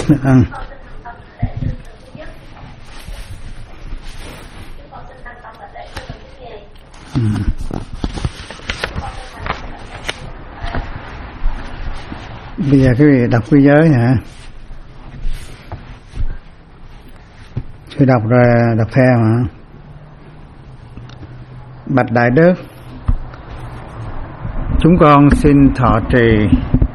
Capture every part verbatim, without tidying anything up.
Ừ. Ừ. Bây giờ cái vị đọc quy giới hả? Tôi đọc rồi đọc theo hả? Bạch Đại Đức, chúng con xin thọ trì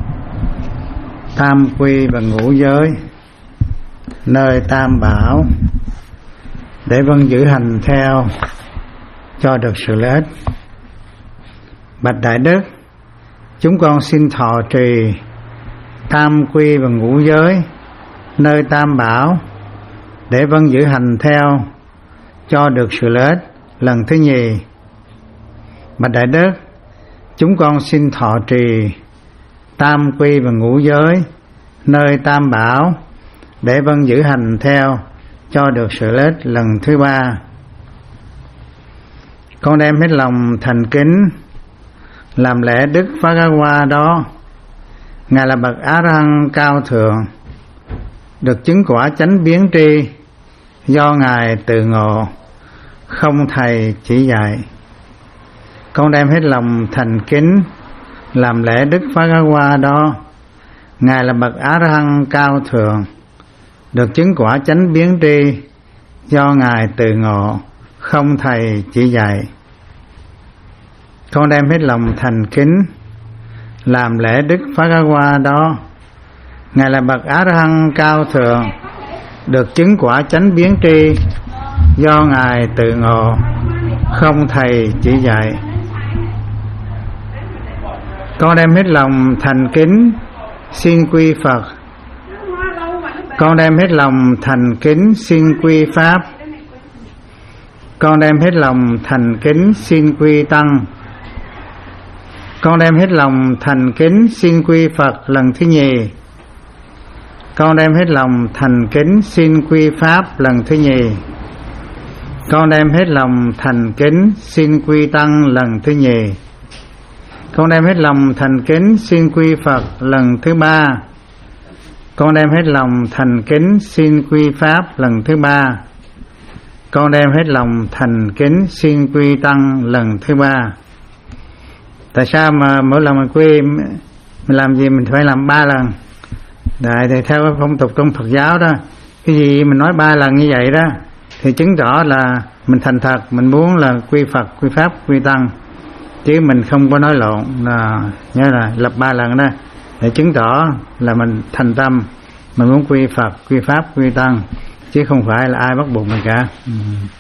tam quy và ngũ giới nơi tam bảo để vâng giữ hành theo cho được sự lợi ích. Bạch Đại Đức, chúng con xin thọ trì tam quy và ngũ giới nơi tam bảo để vâng giữ hành theo cho được sự lợi ích. Lần thứ nhì. Bạch Đại Đức, chúng con xin thọ trì tam quy và ngũ giới nơi tam bảo để vâng giữ hành theo cho được sự lợi ích. Lần thứ ba. Con đem hết lòng thành kính làm lễ Đức Phá Ca Hoa đó. Ngài là bậc Á La Hán cao thượng, được chứng quả chánh biến tri do Ngài tự ngộ, không thầy chỉ dạy. Con đem hết lòng thành kính làm lễ Đức Phá Ca Hoa đó. Ngài là bậc Á La Hán cao thượng, được chứng quả chánh biến tri do Ngài tự ngộ, không thầy chỉ dạy. Con đem hết lòng thành kính làm lễ Đức Phá Ca Hoa đó. Ngài là bậc Á La Hán cao thượng, được chứng quả chánh biến tri do Ngài tự ngộ, không thầy chỉ dạy. Con đem hết lòng thành kính xin quy Phật. Con đem hết lòng thành kính xin quy Pháp. Con đem hết lòng thành kính xin quy Tăng. Con đem hết lòng thành kính xin quy Phật. Lần thứ nhì. Con đem hết lòng thành kính xin quy Pháp. Lần thứ nhì. Con đem hết lòng thành kính xin quy Tăng. Lần thứ nhì. Con đem hết lòng thành kính xin quy Phật. Lần thứ ba. Con đem hết lòng thành kính xin quy Pháp. Lần thứ ba. Con đem hết lòng thành kính xin quy Tăng. Lần thứ ba. Tại sao mà mỗi lần mình quy mình làm gì mình phải làm ba lần? Đại thì theo phong tục trong Phật giáo đó, cái gì mình nói ba lần như vậy đó thì chứng tỏ là mình thành thật, mình muốn là quy Phật, quy Pháp, quy Tăng, chứ mình không có nói lộn. Là nhớ là lập ba lần đó để chứng tỏ là mình thành tâm, mình muốn quy Phật, quy Pháp, quy Tăng, chứ không phải là ai bắt buộc mình cả. Ừ.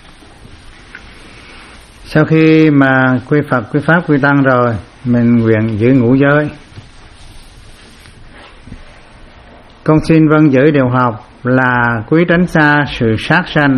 Sau khi mà quy Phật, quy Pháp, quy Tăng rồi, mình nguyện giữ ngũ giới. Con xin vâng giữ điều học là quý tránh xa sự sát sanh.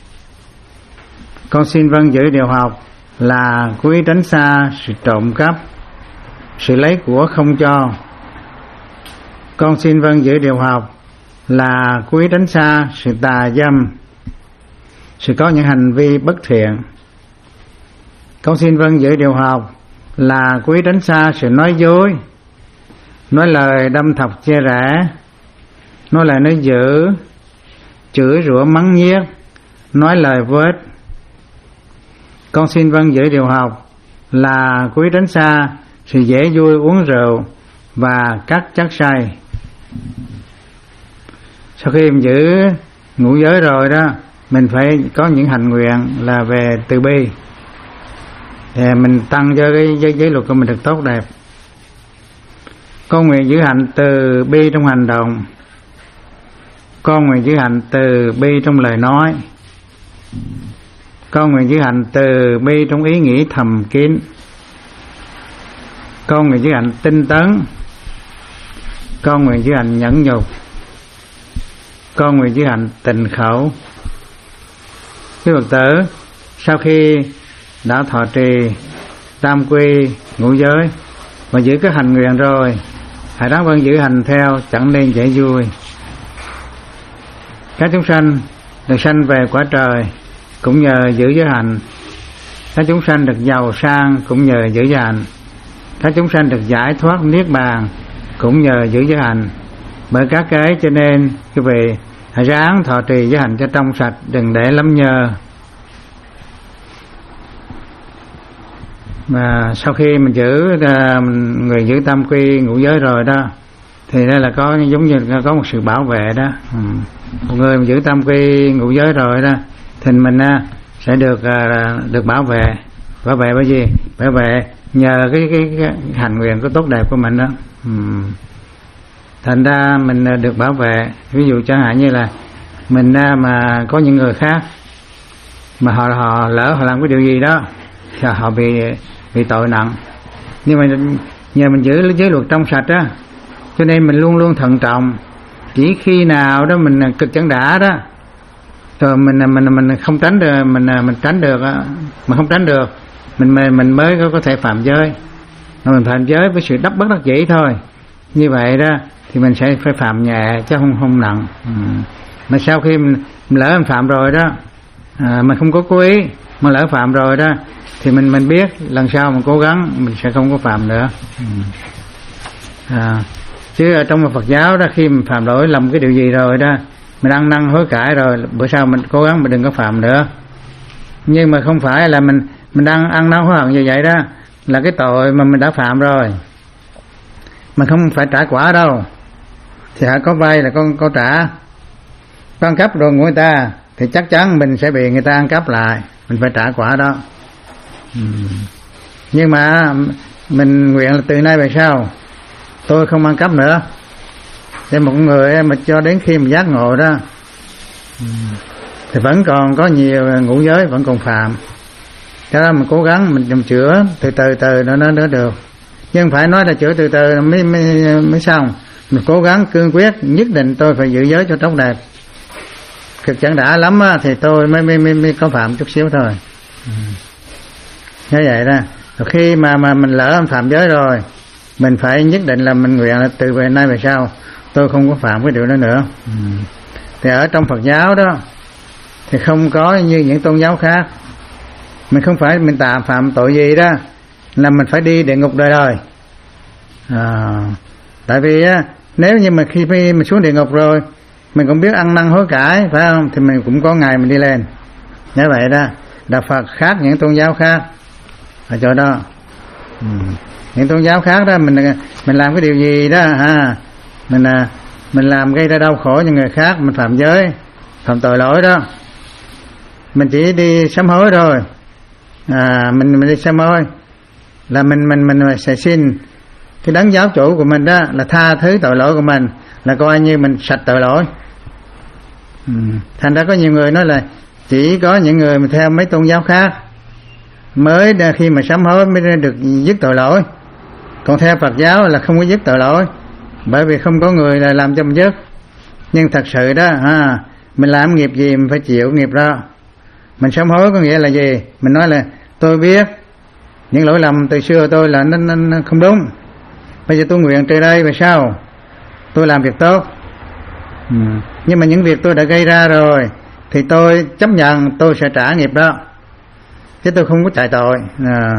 Con xin vâng giữ điều học là quý tránh xa sự trộm cắp, sự lấy của không cho. Con xin vâng giữ điều học là quý tránh xa sự tà dâm, sự có những hành vi bất thiện. Con xin vâng giữ điều học là quý tránh xa sự nói dối, nói lời đâm thọc chia rẽ, nói lời nói dữ, chửi rủa mắng nhiếc, nói lời vô ích. Con xin vâng giữ điều học là quý tránh xa sự dễ vui uống rượu và các chất say. Sau khi mình giữ ngũ giới rồi đó, mình phải có những hành nguyện là về từ bi, để mình tăng cho cái giới, giới luật của mình được tốt đẹp. Con nguyện giữ hạnh từ bi trong hành động. Con nguyện giữ hạnh từ bi trong lời nói. Con nguyện giữ hạnh từ bi trong ý nghĩ thầm kín. Con nguyện giữ hạnh tinh tấn. Con nguyện giữ hạnh nhẫn nhục. Con nguyện giữ hạnh tịnh khẩu. Quý Phật tử, sau khi đã thọ trì tam quy ngũ giới và giữ các hành nguyện rồi, hãy ráng vâng giữ hành theo, chẳng nên dễ vui. Các chúng sanh được sanh về quả trời cũng nhờ giữ giới hạnh. Các chúng sanh được giàu sang cũng nhờ giữ giới hạnh. Các chúng sanh được giải thoát niết bàn cũng nhờ giữ giới hạnh. Bởi các cái cho nên quý vị hãy ráng thọ trì giới hạnh cho trong sạch, đừng để lắm nhơ. Mà sau khi mình giữ người giữ tam quy ngũ giới rồi đó, thì đây là có giống như có một sự bảo vệ đó. Ừ. Một người mà giữ tam quy ngũ giới rồi đó, thì mình sẽ được được bảo vệ. Bảo vệ bởi gì? Bảo vệ nhờ cái cái, cái hành nguyện có tốt đẹp của mình đó. Ừ. Thành ra mình được bảo vệ. Ví dụ chẳng hạn như là mình mà có những người khác mà họ họ lỡ họ làm cái điều gì đó thì họ bị bị tội nặng, nhưng mà nhờ mình giữ giới luật trong sạch á, cho nên mình luôn luôn thận trọng. Chỉ khi nào đó mình cực chẳng đã đó, rồi mình mình mình không tránh được, mình mình tránh được, mà không tránh được, mình mình mình mới có, có thể phạm giới. Mà mình phạm giới với sự đắc bất đắc dĩ thôi. Như vậy đó thì mình sẽ phải phạm nhẹ chứ không không nặng. Ừ. Mà sau khi mình, mình lỡ mình phạm rồi đó, à, mình không có cố ý, mà lỡ phạm rồi đó, thì mình mình biết lần sau mình cố gắng mình sẽ không có phạm nữa. Ừ. À, chứ ở trong Phật giáo đó, khi mình phạm lỗi lầm cái điều gì rồi đó, mình ăn năn hối cải rồi, bữa sau mình cố gắng mình đừng có phạm nữa. Nhưng mà không phải là mình mình đang ăn năn hối hận như vậy đó là cái tội mà mình đã phạm rồi, mình không phải trả quả đâu. Thì hãy có vay là con có trả, có ăn cắp đồ của người ta thì chắc chắn mình sẽ bị người ta ăn cắp lại, mình phải trả quả đó. Ừ. Nhưng mà mình nguyện là từ nay về sau tôi không ăn cắp nữa, để một người mà cho đến khi mình giác ngộ đó, ừ, thì vẫn còn có nhiều ngũ giới vẫn còn phạm. Cho nên mình cố gắng mình, mình chữa từ từ từ nó nó được, nhưng phải nói là chữa từ từ mới mới mới xong. Mình cố gắng cương quyết nhất định tôi phải giữ giới cho tốt đẹp. Cực chẳng đã lắm á, thì tôi mới, mới mới mới có phạm chút xíu thôi. Ừ. Như vậy đó. Rồi khi mà mà mình lỡ phạm giới rồi, mình phải nhất định là mình nguyện là từ về nay về sau tôi không có phạm cái điều đó nữa. Ừ. Thì ở trong Phật giáo đó thì không có như những tôn giáo khác. Mình không phải mình tạm phạm tội gì đó là mình phải đi địa ngục đời đời. À, tại vì á, nếu như mà khi mình xuống địa ngục rồi mình cũng biết ăn năn hối cải, phải không, thì mình cũng có ngày mình đi lên. Như vậy đó, Đạo Phật khác những tôn giáo khác ở chỗ đó. Ừ. Những tôn giáo khác đó mình mình làm cái điều gì đó ha, mình mình làm gây ra đau khổ cho người khác, mình phạm giới, phạm tội lỗi đó, mình chỉ đi sám hối rồi. À, mình mình đi sám hối là mình mình mình sẽ xin cái đấng giáo chủ của mình đó là tha thứ tội lỗi của mình, là coi như mình sạch tội lỗi. Ừ. Thành ra có nhiều người nói là chỉ có những người mà theo mấy tôn giáo khác mới khi mà sám hối mới được dứt tội lỗi, còn theo Phật giáo là không có dứt tội lỗi, bởi vì không có người là làm cho mình dứt. Nhưng thật sự đó ha, mình làm nghiệp gì mình phải chịu nghiệp đó. Mình sám hối có nghĩa là gì? Mình nói là tôi biết những lỗi lầm từ xưa tôi là nó, nó, nó không đúng, bây giờ tôi nguyện từ đây về sau tôi làm việc tốt. Ừ. Nhưng mà những việc tôi đã gây ra rồi thì tôi chấp nhận tôi sẽ trả nghiệp đó, chứ tôi không có chạy tội. À,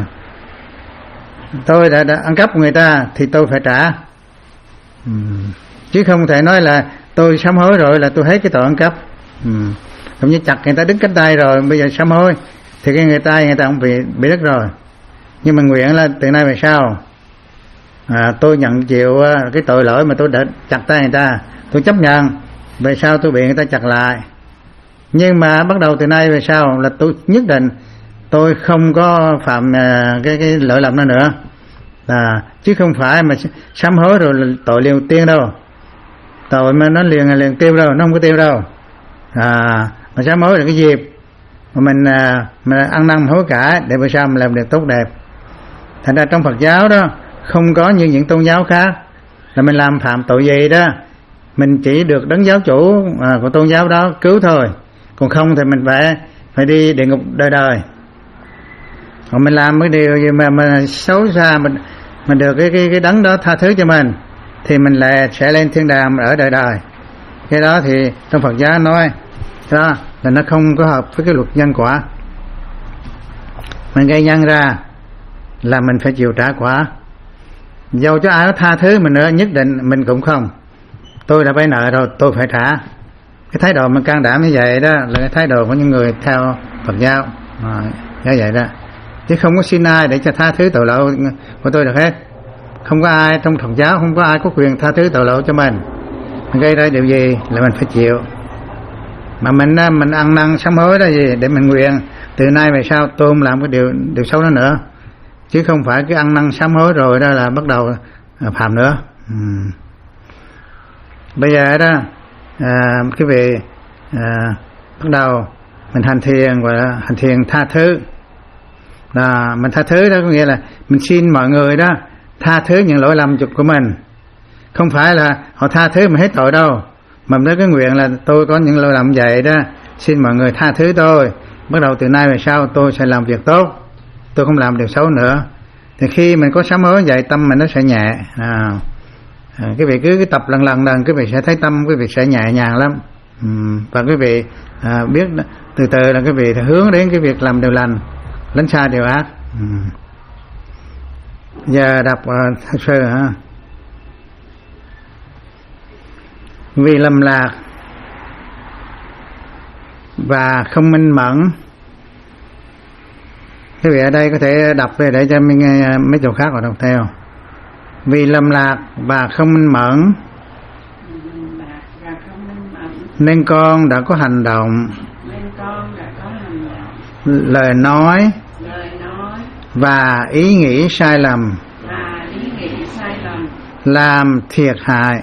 tôi đã, đã ăn cắp của người ta thì tôi phải trả. Ừ. Chứ không thể nói là tôi sám hối rồi là tôi hết cái tội ăn cắp. Ừ. Cũng như chặt người ta đứt cánh tay rồi bây giờ sám hối thì cái người tay người ta cũng bị bị đứt rồi. Nhưng mà nguyện là từ nay về sau à, tôi nhận chịu cái tội lỗi mà tôi đã chặt tay người ta, tôi chấp nhận về sau tôi bị người ta chặt lại. Nhưng mà bắt đầu từ nay về sau là tôi nhất định tôi không có phạm uh, cái cái lỗi lầm đó nữa. À, chứ không phải mà sám hối rồi là tội liền tiêu đâu, tội mà nó liền liền tiêu đâu, nó không có tiêu đâu. À, mà sám hối là cái dịp mà mình uh, mình ăn năn hối cải để về sau mình làm được tốt đẹp. Thành ra trong Phật giáo đó không có như những tôn giáo khác là mình làm phạm tội gì đó mình chỉ được đấng giáo chủ à, của tôn giáo đó cứu thôi, còn không thì mình phải phải đi địa ngục đời đời. Còn mình làm cái điều gì mà mà xấu xa, mình mình được cái cái cái đấng đó tha thứ cho mình thì mình lại sẽ lên thiên đàng ở đời đời. Cái đó thì trong Phật giáo nói đó là nó không có hợp với cái luật nhân quả. Mình gây nhân ra là mình phải chịu trả quả, dầu cho ai có tha thứ mình nữa nhất định mình cũng không. tôi đã vay nợ rồi, tôi phải trả. Cái thái độ mà can đảm như vậy đó là cái thái độ của những người theo Phật giáo, à, như vậy đó, chứ không có xin ai để cho tha thứ tội lỗi của tôi được hết. Không có ai trong Phật giáo, không có ai có quyền tha thứ tội lỗi cho mình. Mình gây ra điều gì là mình phải chịu. Mà mình mình ăn năn sám hối đó gì để mình nguyện từ nay về sau tôi không làm cái điều điều xấu đó nữa, chứ không phải cứ ăn năn sám hối rồi đó là bắt đầu phạm nữa. Ừ. Bây giờ đó à, cái vị à, bắt đầu mình hành thiền và hành thiền tha thứ. Là mình tha thứ đó có nghĩa là mình xin mọi người đó tha thứ những lỗi lầm của mình, không phải là họ tha thứ mà hết tội đâu, mà mình cái nguyện là tôi có những lỗi lầm vậy đó, xin mọi người tha thứ tôi, bắt đầu từ nay về sau tôi sẽ làm việc tốt, tôi không làm điều xấu nữa. Thì khi mình có sám hối vậy tâm mình nó sẽ nhẹ. À, à, cái vị cứ cái tập lần lần lần cái vị sẽ thấy tâm cái vị sẽ nhẹ nhàng lắm. Ừ, và cái vị à, biết từ từ là cái vị hướng đến cái việc làm điều lành, lánh xa điều ác. Ừ. Giờ đọc uh, thật sự hả? Vì lầm lạc và không minh mẫn. Quý vị ở đây có thể đọc về để cho mình nghe mấy chỗ khác họ đọc theo. Vì lầm lạc và không minh mẫn nên con đã có hành động, lời nói và ý nghĩ sai lầm, làm thiệt hại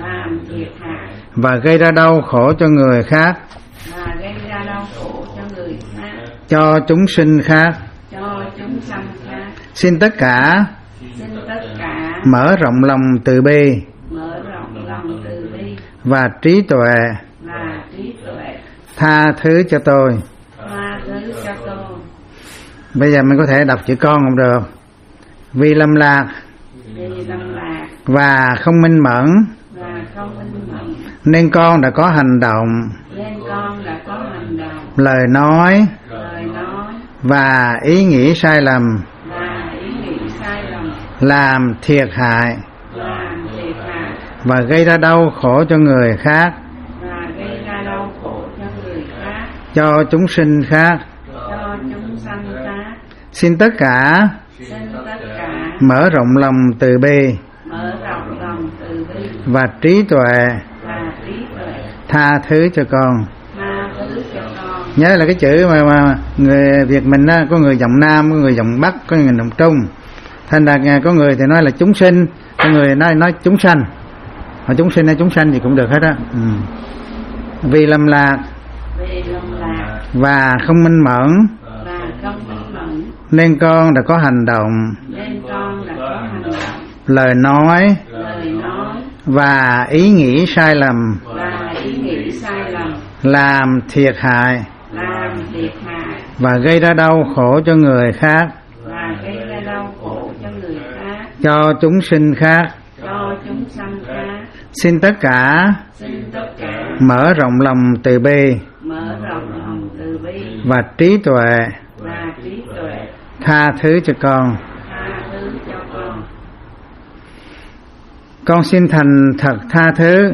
và gây ra đau khổ cho người khác, cho chúng sinh khác. Xin tất cả mở rộng lòng từ bi và trí tuệ, tha thứ cho tôi. Bây giờ mình có thể đọc chữ con không được. Vì lầm lạc và không minh mẫn nên con đã có hành động, lời nói và ý nghĩ sai lầm, làm thiệt hại và gây ra đau khổ cho người khác, cho chúng sinh khác. Xin tất cả mở rộng lòng từ bi và trí tuệ, tha thứ cho con. Nhớ là cái chữ mà, mà người Việt mình á, có người giọng Nam, có người giọng Bắc, có người giọng Trung. Thành ra có người thì nói là chúng sinh, có người nói nói chúng sanh. Mà chúng sinh hay chúng sanh thì cũng được hết á. Ừ. Vì lầm lạc và không minh mẫn nên con đã có hành động, lời nói và ý nghĩ sai lầm, làm thiệt hại và gây ra đau khổ cho người khác, cho chúng sinh khác. Xin tất cả mở rộng lòng từ bi và trí tuệ, tha thứ cho con. Con xin thành thật tha thứ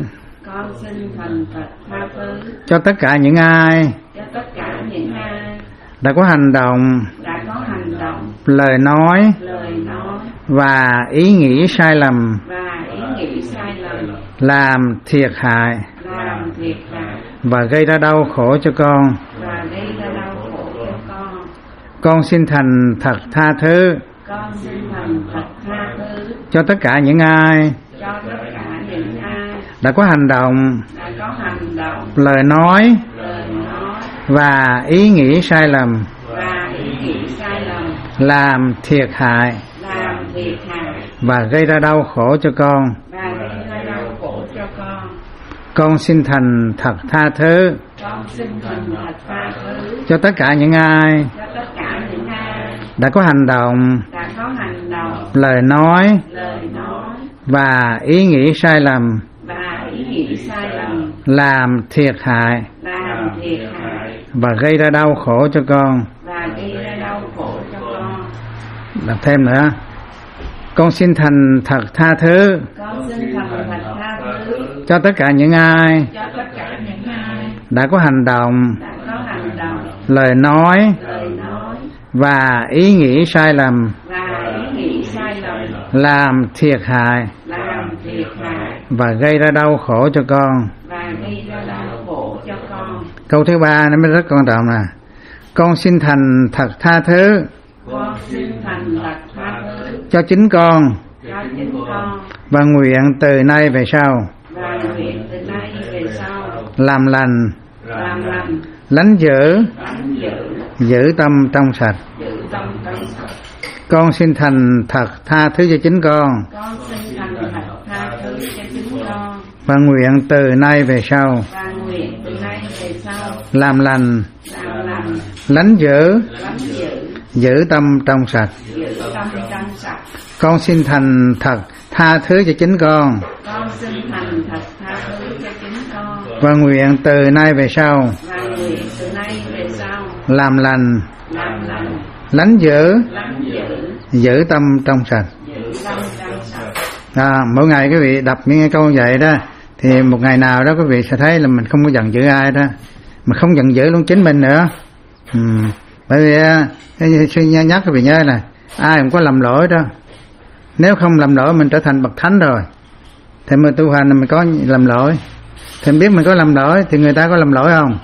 cho tất cả những ai đã có hành động, lời nói và ý nghĩ sai lầm, làm thiệt hại và gây ra đau khổ cho con. Con xin thành thật tha thứ cho tất cả những ai đã có hành động, lời nói và ý nghĩ sai lầm, làm thiệt hại và gây ra đau khổ cho con. Con xin thành thật tha thứ cho tất cả những ai đã có hành động, lời nói và ý nghĩ sai lầm, làm thiệt hại và gây ra đau khổ cho con. Đọc thêm nữa. Con xin thành thật tha thứ cho tất cả những ai, cho tất cả những ai đã có hành động, đã có hành động, lời nói, lời nói và ý nghĩ sai lầm, và ý nghĩ sai lầm, làm thiệt hại làm thiệt hại và gây ra đau khổ cho con. và gây ra đau khổ cho con. Câu thứ ba nó mới rất quan trọng nè. Con xin thành thật tha thứ Con xin thành thật tha thứ cho chính con cho chính con, và nguyện từ nay về sau và nguyện từ nay về sau làm lành, làm lành, lánh giữ, lánh giữ, giữ tâm trong sạch. giữ tâm trong sạch. Con xin thành thật tha thứ cho chính con Con xin thành thật tha thứ cho chính con, và nguyện từ nay về sau và nguyện từ nay về sau làm lành, làm lành, lánh giữ, lánh giữ, giữ tâm trong sạch. giữ tâm trong sạch. Con xin thành thật tha thứ cho chính con Con xin thành thật tha thứ cho chính con, và nguyện từ nay về sau và nguyện từ nay về sau làm lành, làm lành, lánh giữ, lánh giữ, giữ tâm trong sạch. giữ tâm trong sạch. À, mỗi ngày quý vị đọc những cái câu vậy đó, thì một ngày nào đó quý vị sẽ thấy là mình không có giận dữ ai đó, mà không giận dữ luôn chính mình nữa. Ừ. Bởi vì suy nhắc quý vị nhớ là ai cũng có lầm lỗi đó. Nếu không làm lỗi mình trở thành bậc thánh rồi. Thì mình tu hành mình có làm lỗi, thì mình biết mình có làm lỗi, thì người ta có làm lỗi không?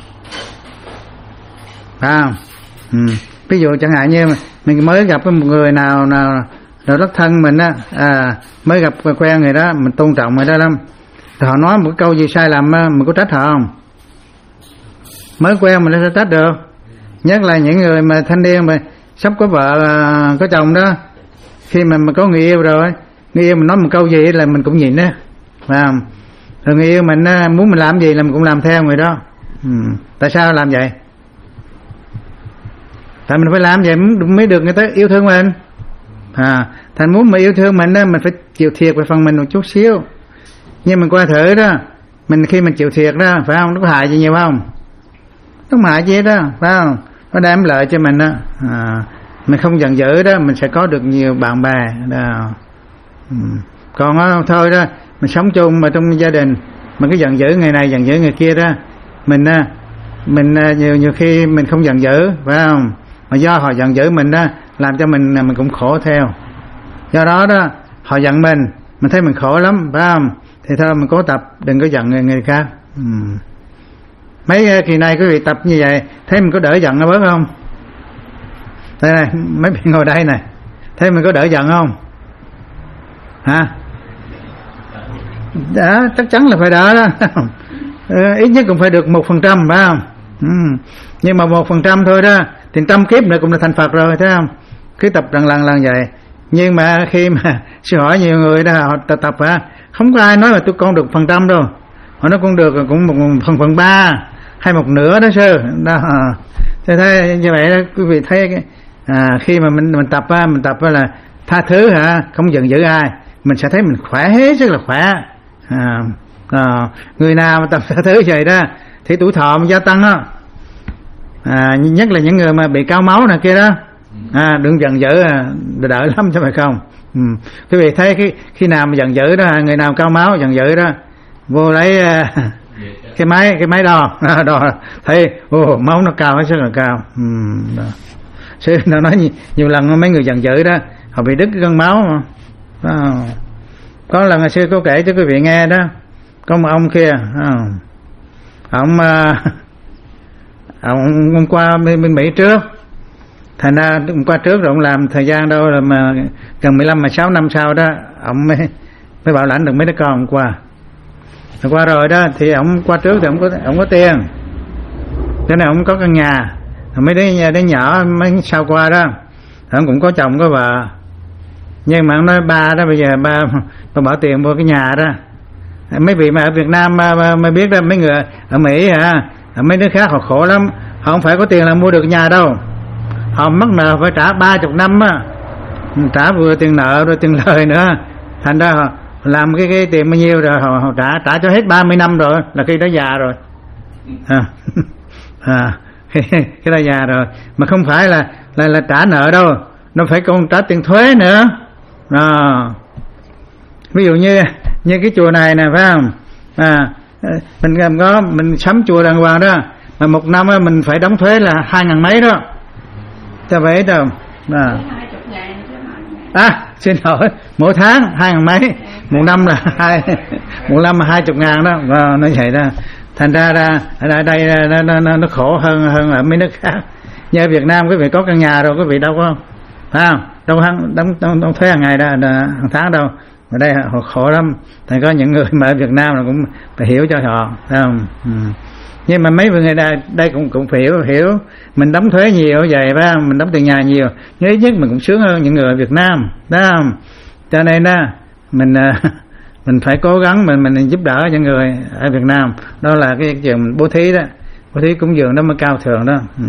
Phải không? Ừ. Ví dụ chẳng hạn như mình mới gặp một người nào nào nào rất thân mình á, à, mới gặp quen người đó, mình tôn trọng người đó lắm, thì họ nói một câu gì sai lầm á, mình có trách họ không? Mới quen mình sẽ trách được. Nhất là những người mà thanh niên mà sắp có vợ có chồng đó, khi mà mình có người yêu rồi, người yêu mình nói một câu gì là mình cũng nhịn á, phải không? Rồi người yêu mình muốn mình làm gì là mình cũng làm theo người đó. Ừ. Tại sao làm vậy? Tại mình phải làm vậy mới được người ta yêu thương mình. À, thành muốn mà yêu thương mình đó, mình phải chịu thiệt về phần mình một chút xíu. Nhưng mình qua thử đó, mình khi mình chịu thiệt đó, phải không? Nó có hại gì nhiều không? Nó không hại gì đó, phải không? Nó đem lợi cho mình đó. À, mình không giận dữ đó, mình sẽ có được nhiều bạn bè đó. Ừ. Còn đó, thôi đó, mình sống chung mà trong gia đình, mình cứ giận dữ người này giận dữ người kia đó, mình mình nhiều nhiều khi mình không giận dữ, phải không? Mà do họ giận dữ mình đó, làm cho mình mình cũng khổ theo. Do đó đó, họ giận mình, mình thấy mình khổ lắm, phải không? Thì thôi mình cố tập đừng có giận người, người khác. Ừ. Mấy kỳ này quý vị tập như vậy, thấy mình có đỡ giận bớt không? Đây này, mấy vị ngồi đây này, thấy mình có đỡ giận không? Hả? Đã, chắc chắn là phải đỡ đó. Ít nhất cũng phải được một phần trăm, phải không? Ừ. Nhưng mà một phần trăm thôi đó, thì trăm kiếp nữa cũng là thành Phật rồi, thấy không? Cứ tập lần lần lần vậy. Nhưng mà khi mà sư hỏi nhiều người đó, họ tập tập á, không có ai nói là tôi con được phần trăm đâu. Họ nói con được cũng một phần phần ba hay một nửa đó sư. Đó. Thế thế như vậy đó, quý vị thấy cái, à, khi mà mình mình tập á, mình tập á là tha thứ hả, không giận dữ ai, mình sẽ thấy mình khỏe hết sức là khỏe. À, à, người nào mà tập tha thứ vậy đó thì tuổi thọ mình gia tăng đó. À, nhất là những người mà bị cao máu này kia đó, à, đừng giận dữ, à, đỡ lắm chứ phải không? Ừ. Quý vị thấy cái khi nào mà giận dữ đó, người nào cao máu giận dữ đó, vô lấy uh, cái máy cái máy đo đo thấy oh, máu nó cao hết sức là cao. Ừ, sư nó nói nhiều, nhiều lần mấy người giận dữ đó họ bị đứt cái gân máu mà. À, có lần sư có kể cho quý vị nghe đó, có một ông kia, à, ông uh, ông, ông qua bên Mỹ trước, thành ra ông qua trước rồi ông làm thời gian đâu là mà gần mười lăm mà sáu năm sau đó ông mới mới bảo lãnh được mấy đứa con ông qua. Rồi qua rồi đó thì ông qua trước thì ông có ông có tiền, cho nên ông có căn nhà. Rồi mấy đứa nhà đứa nhỏ mấy sau qua đó ông cũng có chồng có vợ, nhưng mà ông nói ba đó bây giờ ba ba bỏ tiền vô cái nhà đó. Mấy vị mà ở Việt Nam mà, mà, mà biết đó, mấy người ở Mỹ hả, mấy đứa khác họ khổ lắm, họ không phải có tiền là mua được nhà đâu, họ mắc nợ phải trả ba chục năm á, trả vừa tiền nợ rồi tiền lời nữa, thành ra họ làm cái cái tiền bao nhiêu rồi họ, họ trả trả cho hết ba mươi năm rồi là khi đó già rồi. À, à, cái, cái đó già rồi, mà không phải là là là trả nợ đâu, nó phải còn trả tiền thuế nữa. À, ví dụ như như cái chùa này nè, phải không? À, mình có mình sắm chùa đàng hoàng đó, mà một năm mình phải đóng thuế là hai ngàn mấy đó, cho vậy đâu. À, à xin lỗi, mỗi tháng hai ngàn mấy, một năm là hai, một năm là hai chục ngàn đó, và nó vậy đó. Thành ra ra ở đây nó, nó, nó khổ hơn hơn ở mấy nước khác. Như ở Việt Nam quý vị có căn nhà rồi, quý vị đâu có, phải không? Đâu đóng đóng đóng, đóng thuế hàng ngày đó, hàng tháng đâu. Ở đây họ khổ lắm. Thành có những người mà ở Việt Nam là cũng phải hiểu cho họ, phải không? Ừ. Nhưng mà mấy người đây đây cũng cũng phải hiểu hiểu mình đóng thuế nhiều vậy, phải không? Mình đóng tiền nhà nhiều, nhưng ít nhất mình cũng sướng hơn những người ở Việt Nam, phải không? Cho nên đó mình mình phải cố gắng mình mình giúp đỡ những người ở Việt Nam. Đó là cái chuyện bố thí đó, bố thí cúng dường đó mới cao thượng đó. Ừ.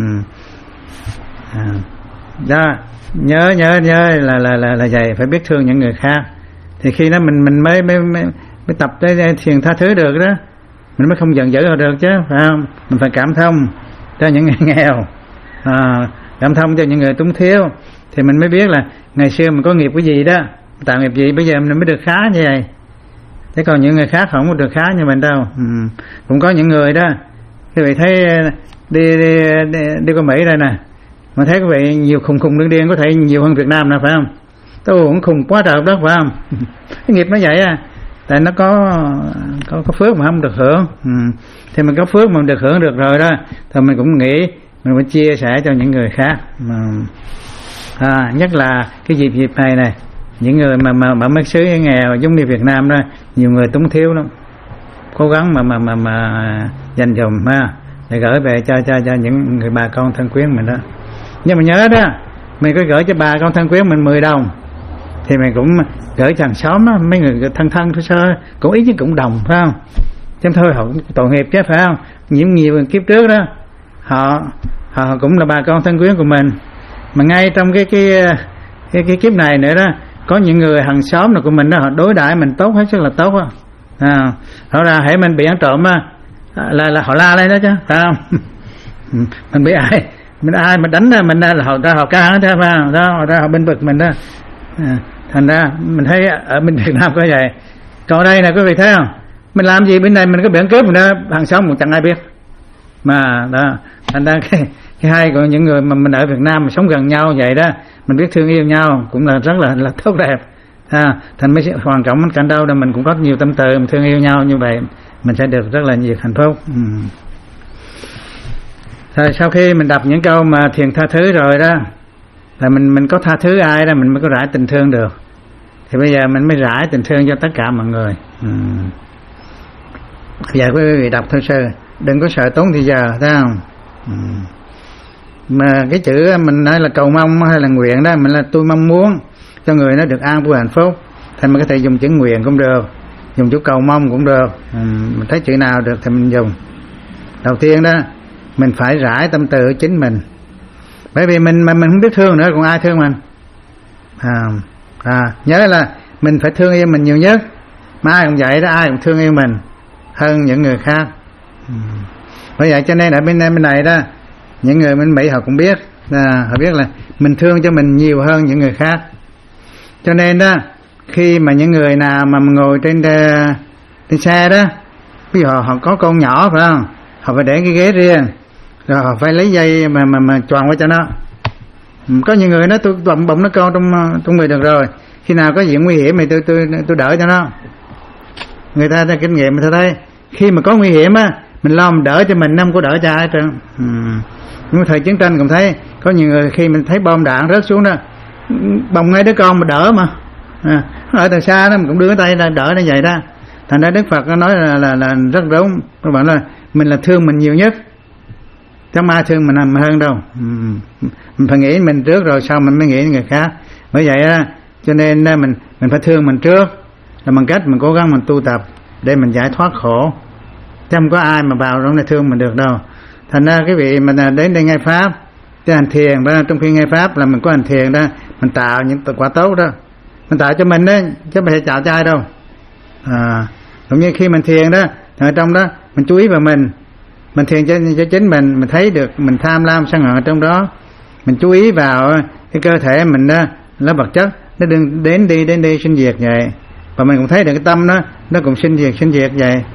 À. Đó, nhớ nhớ nhớ là là là là vậy, phải biết thương những người khác. Thì khi đó mình mình mới mới mới, mới tập tới thiền tha thứ được đó, mình mới không giận dữ được chứ, phải không? Mình phải cảm thông cho những người nghèo, à, cảm thông cho những người túng thiếu, thì mình mới biết là ngày xưa mình có nghiệp cái gì đó, tạo nghiệp gì bây giờ mình mới được khá như vậy. Thế còn những người khác không có được khá như mình đâu. Ừ. Cũng có những người đó, quý vị thấy đi đi đi, đi qua Mỹ đây nè, mà thấy quý vị nhiều khùng khùng điên điên có thể nhiều hơn Việt Nam nè, phải không? Tôi cũng khùng quá trời đất, phải không? Cái nghiệp nó vậy à, tại nó có có, có phước mà không được hưởng. Ừ. Thì mình có phước mà mình được hưởng được rồi đó, thì mình cũng nghĩ mình phải chia sẻ cho những người khác. Mà, à, nhất là cái dịp dịp này này, những người mà mà mà mấy xứ nghèo giống như Việt Nam đó, nhiều người túng thiếu lắm, cố gắng mà mà mà mà dành dùm ha, để gửi về cho cho cho những người bà con thân quyến mình đó. Nhưng mà nhớ đó, mình có gửi cho bà con thân quyến mình mười đồng thì mình cũng gửi cho hàng xóm đó, mấy người thân thân thôi sơ cũng ít chứ cũng đồng, phải không? Chứ thôi họ cũng tội nghiệp chứ, phải không? Những nhiều kiếp trước đó họ họ cũng là bà con thân quyến của mình, mà ngay trong cái cái cái, cái kiếp này nữa đó, có những người hàng xóm nào của mình đó, họ đối đãi mình tốt hết sức là tốt á. À, họ ra hãy mình bị ăn trộm á, là là họ la lên đó chứ, phải không? Mình bị ai mình ai mà đánh ra mình ra là họ ra họ ca hết, phải không? Đó họ ra họ bên vực mình đó. À, thành ra mình thấy ở bên Việt Nam có vậy. Còn đây này quý vị thấy không, mình làm gì bên này mình có bị ăn cướp mình đó, hàng xóm một chẳng ai biết mà đó. Thành ra cái, cái hay của những người mà mình ở Việt Nam mà sống gần nhau vậy đó, mình biết thương yêu nhau cũng là rất là là tốt đẹp. À, thành mấy hoàn cảnh cảnh đâu là mình cũng có nhiều tâm từ, mình thương yêu nhau như vậy mình sẽ được rất là nhiều hạnh phúc. Ừ. Rồi sau khi mình đọc những câu mà thiền tha thứ rồi đó, là mình mình có tha thứ ai đó mình mới có rải tình thương được. Thì bây giờ mình mới rải tình thương cho tất cả mọi người. Ừ. Bây giờ quý vị đọc thôi sư, đừng có sợ tốn thì giờ, thấy không? Ừ. Mà cái chữ mình nói là cầu mong hay là nguyện đó, mình là tôi mong muốn cho người nó được an vui hạnh phúc, thì mình có thể dùng chữ nguyện cũng được, dùng chữ cầu mong cũng được. Ừ. Mình thấy chữ nào được thì mình dùng. Đầu tiên đó, mình phải rải tâm từ chính mình, bởi vì mình mà mình không biết thương nữa còn ai thương mình. À, à, nhớ là mình phải thương yêu mình nhiều nhất, mà ai cũng vậy đó, ai cũng thương yêu mình hơn những người khác. Ừ. Bởi vậy cho nên ở bên này, bên này đó, những người bên Mỹ họ cũng biết, à, họ biết là mình thương cho mình nhiều hơn những người khác. Cho nên đó, khi mà những người nào mà ngồi trên trên xe đó, ví dụ họ, họ có con nhỏ phải không, họ phải để cái ghế riêng, rồi họ phải lấy dây mà mà mà choàng qua cho nó. Có những người nói tôi bỗng bỗng nó con trong trong người được rồi, khi nào có chuyện nguy hiểm thì tôi tôi tôi đỡ cho nó. Người ta đã kinh nghiệm, người ta thấy khi mà có nguy hiểm á, mình lo mình đỡ cho mình, không có đỡ cho ai trơn. Ừ. Nhưng thời chiến tranh cũng thấy có nhiều người khi mình thấy bom đạn rớt xuống đó, bồng ngay đứa con mà đỡ mà, à, ở từ xa đó mình cũng đưa tay ra đỡ như vậy đó. Thành ra Đức Phật nói là là, là rất đúng, các bạn là mình là thương mình nhiều nhất, chẳng ai thương mình làm hơn đâu. Ừ. Mình phải nghĩ mình trước rồi sau mình mới nghĩ người khác. Bởi vậy á, cho nên mình mình phải thương mình trước, là bằng cách mình cố gắng mình tu tập để mình giải thoát khổ, chứ không có ai mà vào trong này thương mình được đâu. Thành ra cái vị mà đến đây nghe pháp, cái hành thiền đó, trong khi nghe pháp là mình có hành thiền đó, mình tạo những quả tốt đó, mình tạo cho mình đấy, chứ không phải tạo cho ai đâu. À, cũng như khi mình thiền đó, ở trong đó mình chú ý vào mình, mình thiền cho, cho chính mình, mình thấy được mình tham lam sân hận ở trong đó, mình chú ý vào cái cơ thể mình đó, nó vật chất, nó đừng đến đi đến đi sinh diệt vậy, và mình cũng thấy được cái tâm đó, nó cũng sinh diệt sinh diệt vậy.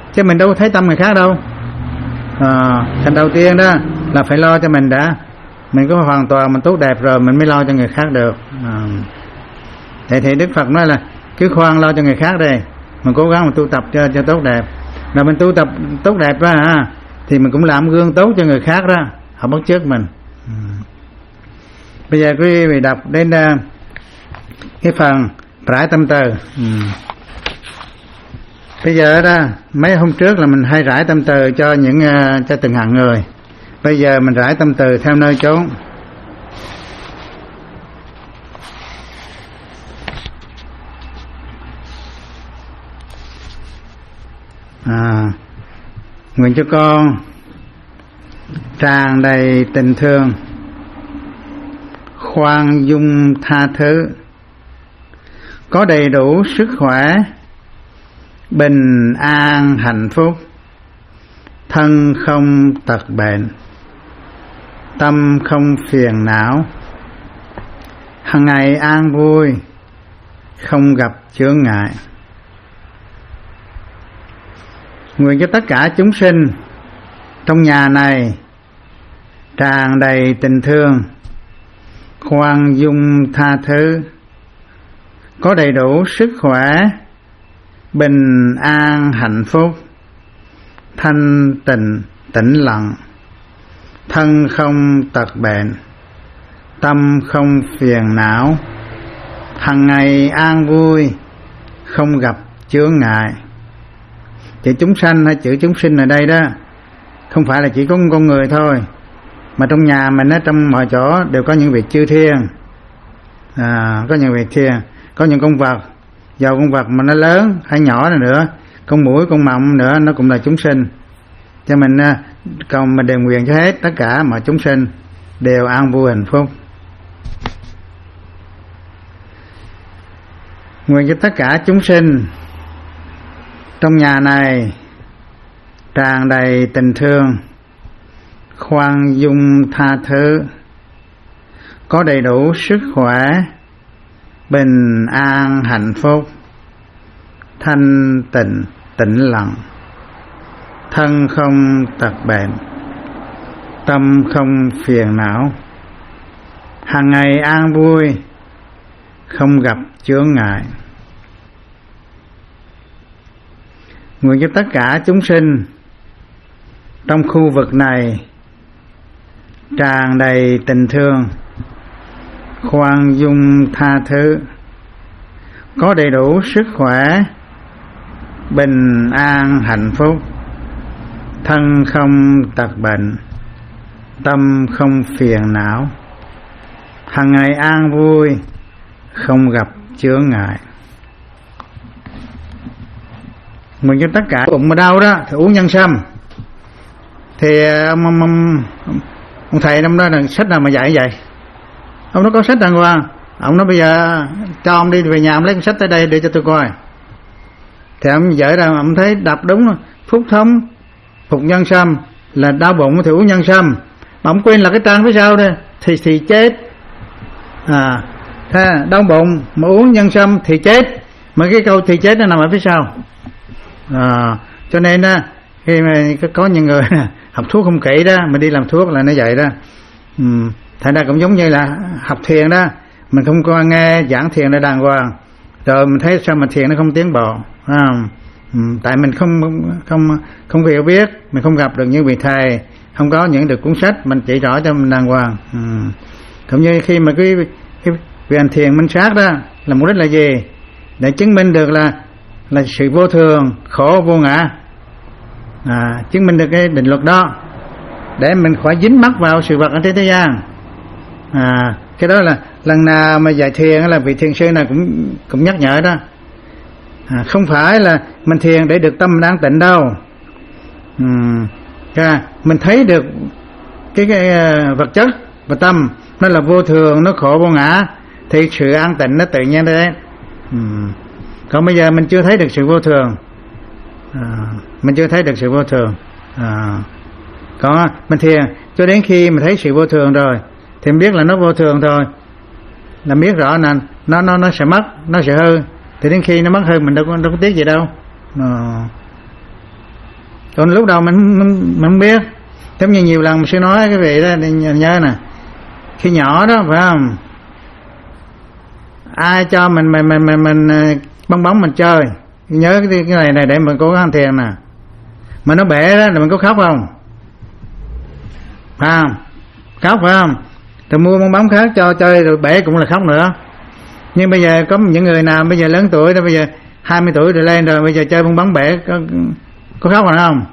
chứ mình đâu thấy tâm người khác đâu. À, thành đầu tiên đó là phải lo cho mình đã, mình có hoàn toàn mình tốt đẹp rồi mình mới lo cho người khác được. À, vậy thì Đức Phật nói là cứ khoan lo cho người khác đây, mình cố gắng mình tu tập cho cho tốt đẹp, rồi mình tu tập tốt đẹp ra ha, thì mình cũng làm gương tốt cho người khác đó, họ bắt chước mình. Ừ. Bây giờ quý vị đọc đến uh, cái phần rải tâm từ. Ừ. Bây giờ đó, mấy hôm trước là mình hay rải tâm từ cho những uh, cho từng hạng người. Bây giờ mình rải tâm từ theo nơi chốn. À, nguyện cho con tràn đầy tình thương, khoan dung tha thứ, có đầy đủ sức khỏe, bình an hạnh phúc, thân không tật bệnh, tâm không phiền não, hằng ngày an vui, không gặp chướng ngại. Nguyện cho tất cả chúng sinh trong nhà này tràn đầy tình thương, khoan dung tha thứ, có đầy đủ sức khỏe, bình an hạnh phúc, thanh tịnh tĩnh lặng, thân không tật bệnh, tâm không phiền não, hằng ngày an vui, không gặp chướng ngại. Chữ chúng sanh hay chữ chúng sinh ở đây đó không phải là chỉ có một con người thôi, mà trong nhà mình á, trong mọi chỗ đều có những vị chư thiên, à, có những vị thiên, có những con vật, dầu con vật mà nó lớn hay nhỏ này nữa, con muỗi con mộng nữa, nó cũng là chúng sinh. Cho mình cầu mình đều nguyện cho hết tất cả mọi chúng sinh đều an vui hạnh phúc. Nguyện cho tất cả chúng sinh trong nhà này tràn đầy tình thương, khoan dung tha thứ, có đầy đủ sức khỏe, bình an hạnh phúc, thanh tịnh tĩnh lặng, thân không tật bệnh, tâm không phiền não, hàng ngày an vui, không gặp chướng ngại. Nguyện cho tất cả chúng sinh trong khu vực này tràn đầy tình thương, khoan dung tha thứ, có đầy đủ sức khỏe, bình an hạnh phúc, thân không tật bệnh, tâm không phiền não, hằng ngày an vui, không gặp chướng ngại. Nguyện cho tất cả bụng mà đau đó thì uống nhân sâm. Thì ông, ông, ông, ông thầy năm đó là sách nào mà dạy vậy? Ông nó có sách đàng hoàng. Ông nói bây giờ cho ông đi về nhà ông lấy cái sách tới đây để cho tôi coi. Thì ông dở ra ông thấy đọc đúng rồi. Phúc thống phục nhân sâm là đau bụng thì uống nhân sâm. Mà ông quên là cái trang phía sau đây thì thì chết. À, thế đau bụng mà uống nhân sâm thì chết. Mà cái câu thì chết nó nằm ở phía sau. À, cho nên á khi mà có những người học thuốc không kỹ đó mà đi làm thuốc là nó vậy đó. Ừ, thành ra cũng giống như là học thiền đó, mình không có nghe giảng thiền để đàng hoàng, rồi mình thấy sao mà thiền nó không tiến bộ, à, ừ, tại mình không không không hiểu biết, mình không gặp được những vị thầy, không có những được cuốn sách mình chỉ rõ cho mình đàng hoàng. Ừ. Cũng như khi mà cái, cái vị hành thiền minh sát đó là mục đích là gì? Để chứng minh được là là sự vô thường, khổ vô ngã, à, chứng minh được cái định luật đó để mình khỏi dính mắc vào sự vật ở trên thế gian. À, cái đó là lần nào mà dạy thiền là vị thiền sư này cũng cũng nhắc nhở đó. À, không phải là mình thiền để được tâm mình an tịnh đâu. Uhm, à, mình thấy được cái, cái uh, vật chất và tâm nó là vô thường, nó khổ vô ngã thì sự an tịnh nó tự nhiên đấy. Uhm. Còn bây giờ mình chưa thấy được sự vô thường, à, mình chưa thấy được sự vô thường, à, còn mình thiền cho đến khi mình thấy sự vô thường rồi thì mình biết là nó vô thường thôi, là biết rõ là nó nó nó sẽ mất, nó sẽ hư, thì đến khi nó mất hư mình đâu có đâu có tiếc gì đâu. À, còn lúc đầu mình mình, mình không biết. Giống như nhiều lần mình sẽ nói cái vị đó nhớ nè, khi nhỏ đó phải không, ai cho mình mình mình mình, mình bong bóng mình chơi, nhớ cái, cái này này để mình cố gắng thiền nè, mà nó bể đó là mình có khóc không? Phải không? Khóc phải không? Rồi mua bong bóng khác cho chơi rồi bể cũng là khóc nữa. Nhưng bây giờ có những người nào bây giờ lớn tuổi đó, bây giờ hai mươi tuổi rồi lên rồi, bây giờ chơi bong bóng bể có, có khóc rồi không?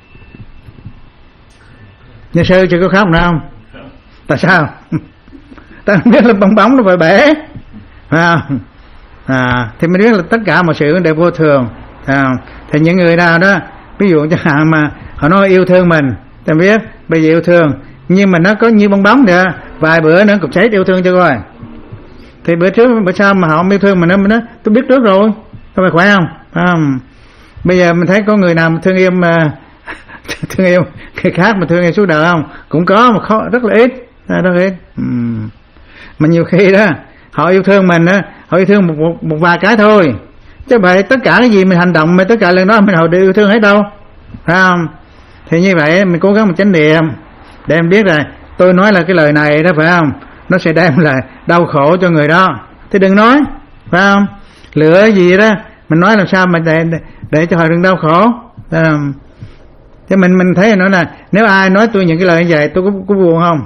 Nhà sư chưa có khóc nữa không? Tại sao? Ta không biết là bong bóng nó phải bể, phải không? À, thì mình biết là tất cả mọi sự đều vô thường. À, thì những người nào đó, ví dụ chẳng hạn mà họ nói yêu thương mình, ta biết bây giờ yêu thương, nhưng mà nó có như bong bóng nữa, vài bữa nữa cũng chết yêu thương cho coi. Thì bữa trước bữa sau mà họ không yêu thương mình, nó nói tôi biết trước rồi, có phải khỏe không? Phải không? Bây giờ mình thấy có người nào thương yêu mà thương yêu người khác mà thương yêu suốt đời không? Cũng có mà khó, rất là ít, rất là ít. Uhm. Mà nhiều khi đó họ yêu thương mình á, họ yêu thương một, một, một vài cái thôi, chứ vậy tất cả cái gì mình hành động, mình tất cả lần đó mình họ đều yêu thương hết đâu, phải không? Thì như vậy mình cố gắng mình chánh niệm để em biết là tôi nói là cái lời này đó, phải không, nó sẽ đem lại đau khổ cho người đó, thì đừng nói, phải không? Lửa gì đó mình nói làm sao mà để để, để cho họ đừng đau khổ, phải không? Chứ mình mình thấy nói là nếu ai nói tôi những cái lời như vậy tôi có, có buồn không?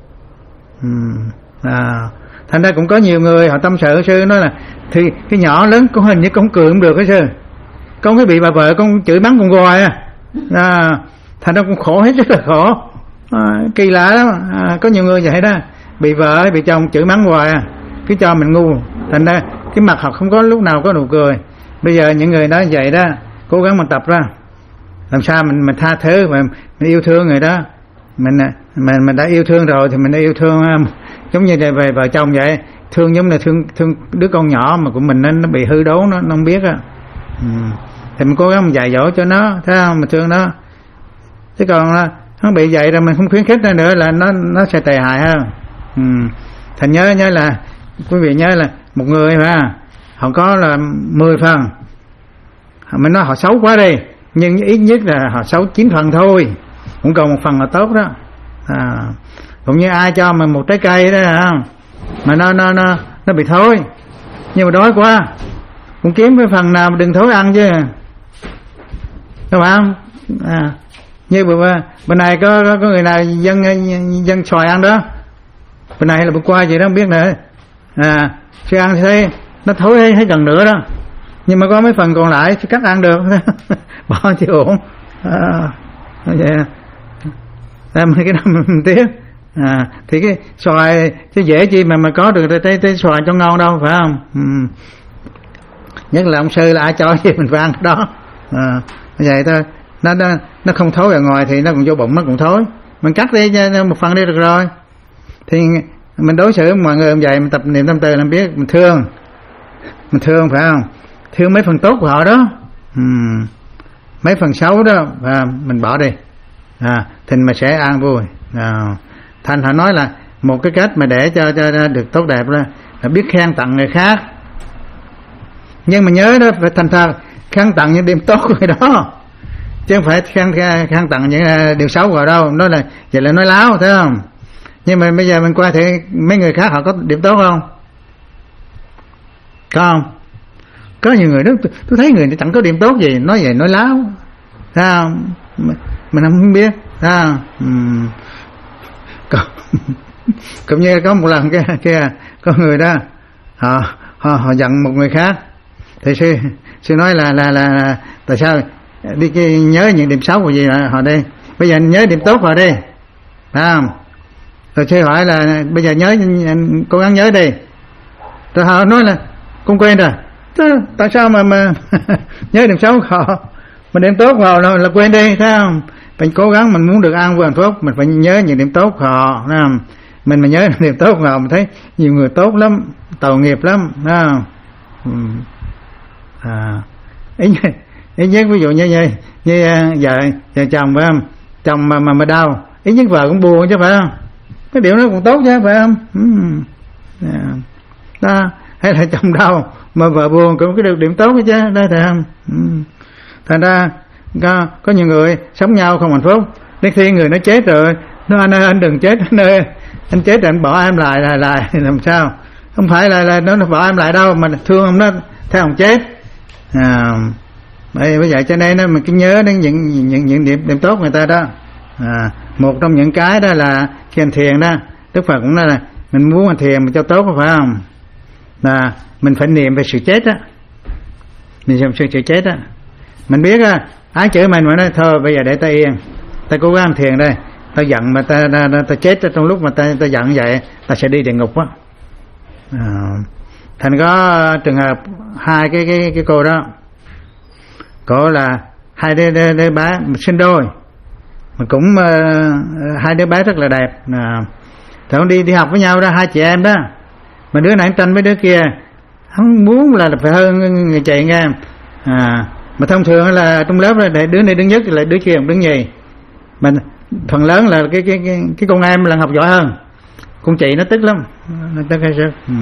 Uhm. À, thành ra cũng có nhiều người họ tâm sự sư nói là thì cái nhỏ lớn con hình như con cười không được cái sư, con cái bị bà vợ con chửi mắng con gòi à, à thành ra con khổ hết, rất là khổ. À, kỳ lạ lắm. À, có nhiều người vậy đó, bị vợ bị chồng chửi mắng hoài à, cứ cho mình ngu, thành ra cái mặt họ không có lúc nào có nụ cười. Bây giờ những người đó vậy đó, cố gắng mình tập ra làm sao mình mình tha thứ mà mình yêu thương người đó. Mình mình mình đã yêu thương rồi thì mình đã yêu thương, giống như về vợ chồng vậy, thương giống như thương thương đứa con nhỏ mà của mình nó, nó bị hư đốn, nó, nó không biết á. Ừ. Thì mình cố gắng mình dạy dỗ cho nó, thấy không, mình thương nó. Chứ còn nó bị vậy rồi mình không khuyến khích nó nữa là nó nó sẽ tệ hại hơn. Ừ. Thành nhớ nhớ là quý vị nhớ là một người mà họ có là mười phần, mình nói họ xấu quá đi, nhưng ít nhất là họ xấu chín phần thôi, cũng còn một phần là tốt đó. À, cũng như ai cho mình một trái cây đó không, mà nó nó nó nó bị thối, nhưng mà đói quá cũng kiếm cái phần nào mà đừng thối ăn chứ, đúng không? À, như bữa bữa này có có, có người nào dân dân xoài ăn đó, bữa này là bữa qua gì đó không biết nữa. À, khi ăn thì thấy nó thối hay, hay gần nữa đó, nhưng mà có mấy phần còn lại thì cắt ăn được bỏ thì ổn. À, vậy à, mấy cái đó mình tiếc. À, thì cái xoài chứ dễ chi mà mà có được tới tới xoài cho ngon đâu, phải không? Ừ. Nhất là ông sư là ai cho gì mình phải ăn cái đó. À, vậy thôi, nó nó nó không thối ở ngoài thì nó còn vô bụng nó còn thối, mình cắt đi một phần đi được rồi. Thì mình đối xử với mọi người như vậy, mình tập niệm tâm từ làm biết mình thương, mình thương phải không? Thương mấy phần tốt của họ đó. Ừ. Mấy phần xấu đó à, mình bỏ đi, à, thì mình sẽ an vui. À, thành họ nói là một cái cách mà để cho, cho được tốt đẹp đó là biết khen tặng người khác, nhưng mà nhớ đó phải thành thật khen tặng những điểm tốt của người đó, chứ không phải khen khen tặng những điều xấu của họ đâu. Nói là vậy là nói láo, thấy không? Nhưng mà bây giờ mình qua thì mấy người khác họ có điểm tốt không? Có không? Có nhiều người đó tôi, tôi thấy người chẳng có điểm tốt gì, nói vậy nói láo, thấy không? Mình không biết, thấy không? Uhm. Cũng như có một lần kia, kia có người đó họ, họ họ giận một người khác, thì sư sư nói là là là, là tại sao đi cái, nhớ những điểm xấu của gì họ đi, bây giờ nhớ điểm tốt vào đi, phải không? Rồi sư hỏi là bây giờ nhớ, cố gắng nhớ đi, rồi họ nói là con quên rồi. Tại sao mà mà nhớ điểm xấu của họ, mình điểm tốt vào là, là quên đi, thấy không? Mình cố gắng, mình muốn được an vui hạnh phúc, mình phải nhớ những điểm tốt của họ, thấy không? Mình mà nhớ điểm tốt của họ, mình thấy nhiều người tốt lắm, tội nghiệp lắm, thấy không? Ừ. À, ý, ý nhất ví dụ như như, như vợ vợ chồng phải không? Chồng mà mà mà đau, ý nhất vợ cũng buồn chứ, phải không? Cái điều đó cũng tốt chứ, phải không? Ừ. À. Đó, hay là chồng đau mà vợ buồn cũng có được điểm tốt chứ, đó, thấy không? Ừ. Thành ra có có nhiều người sống nhau không hạnh phúc, đến khi người nó chết rồi, nó anh ơi anh đừng chết anh ơi, anh chết rồi anh bỏ em lại lại lại làm sao? Không phải là, là nó bỏ em lại đâu, mà thương ông nó theo ông chết. À, bởi vậy cho nên mình cứ nhớ đến những những những điểm điểm tốt người ta đó. À, một trong những cái đó là khi hành thiền đó, Đức Phật cũng nói là mình muốn hành thiền mình cho tốt có phải không? Là mình phải niệm về sự chết á, mình niệm sự sự chết á. Mình biết á, ai chửi mình mà nói thôi bây giờ để ta yên, ta cố gắng hành thiền đây, ta giận mà ta ta, ta, ta chết trong lúc mà ta ta giận vậy, ta sẽ đi địa ngục á. À, thành có trường hợp hai cái cái cái cô đó, cô là hai đứa, đứa, đứa bé sinh đôi, mà cũng uh, hai đứa bé rất là đẹp. À, thì ông đi đi học với nhau đó, hai chị em đó, mà đứa này tranh với đứa kia, hắn muốn là phải hơn người chị nghe. À, mà thông thường là trong lớp là đứa này đứng nhất là đứa kia đứng nhì, mà phần lớn là cái cái cái cái con em là học giỏi hơn, con chị nó tức lắm, nó tức hay sao? Ừ.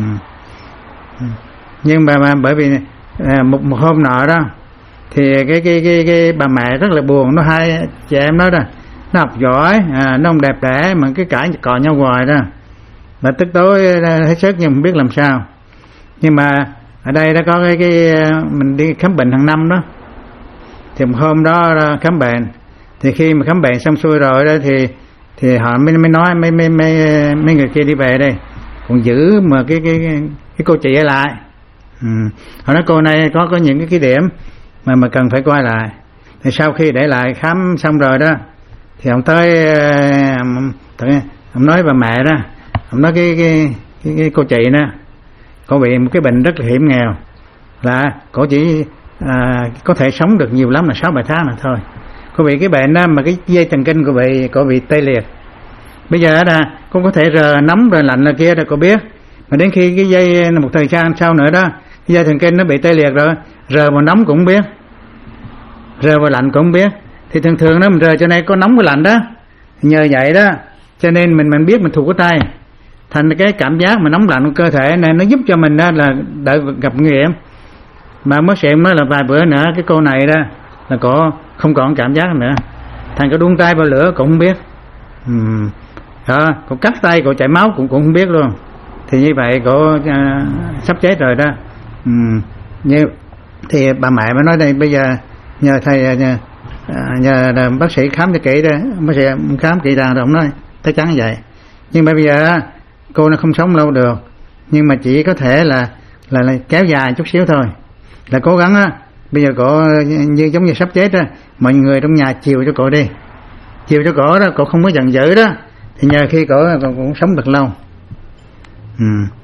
Nhưng mà, mà bởi vì à, một một hôm nọ đó thì cái cái cái cái bà mẹ rất là buồn, nó hai chị em nó đó, nó học giỏi, à, nó không đẹp đẽ mà cái cãi cọ nhau hoài đó, và tức tối hết sức nhưng không biết làm sao. Nhưng mà ở đây đã có cái cái mình đi khám bệnh hàng năm đó, thì một hôm đó khám bệnh, thì khi mà khám bệnh xong xuôi rồi đó thì thì họ mới mới nói mấy mấy mấy mấy người kia đi về đây còn giữ mà cái cái cái, cái cô chị ở lại. Ừ. Họ nói cô này có có những cái cái điểm mà mà cần phải coi lại. Thì sau khi để lại khám xong rồi đó thì ông tới ông nói bà mẹ đó, ông nói cái cái cái, cái cô chị đó cô bị một cái bệnh rất là hiểm nghèo, là cô chỉ à, có thể sống được nhiều lắm là sáu bảy tháng là thôi. Cô bị cái bệnh đó mà cái dây thần kinh của bị cô bị tê liệt. Bây giờ là cô có thể rờ nóng rồi lạnh là kia rồi cô biết, mà đến khi cái dây một thời gian sau nữa đó, cái dây thần kinh nó bị tê liệt rồi, rờ vào nóng cũng biết, rờ vào lạnh cũng biết. Thì thường thường đó mình rờ cho nên có nóng với lạnh đó, nhờ vậy đó cho nên mình mình biết mình thuộc cái tay, thành cái cảm giác mà nóng lạnh của cơ thể này nó giúp cho mình đó là đợi gặp nguy hiểm. Mà mới xem nói là vài bữa nữa cái cô này đó là có không còn cảm giác nữa, thành cái đun tay vào lửa cũng không biết. Uhm. Đó, cô cắt tay cô chảy máu cũng cũng không biết luôn. Thì như vậy cô uh, sắp chết rồi đó. Uhm. Như thì bà mẹ mới nói đây bây giờ nhờ thầy nhờ, nhờ, nhờ bác sĩ khám cho kỹ đó, bác sĩ khám kỹ đàng rồi ông nói chắc chắn vậy. Nhưng mà bây giờ cô nó không sống lâu được, nhưng mà chỉ có thể là là, là kéo dài chút xíu thôi, là cố gắng á. Bây giờ cổ như giống như sắp chết á, mọi người trong nhà chiều cho cổ đi, chiều cho cổ đó, cổ không có giận dữ đó, thì nhờ khi cổ cổ cũng sống được lâu. Ừ.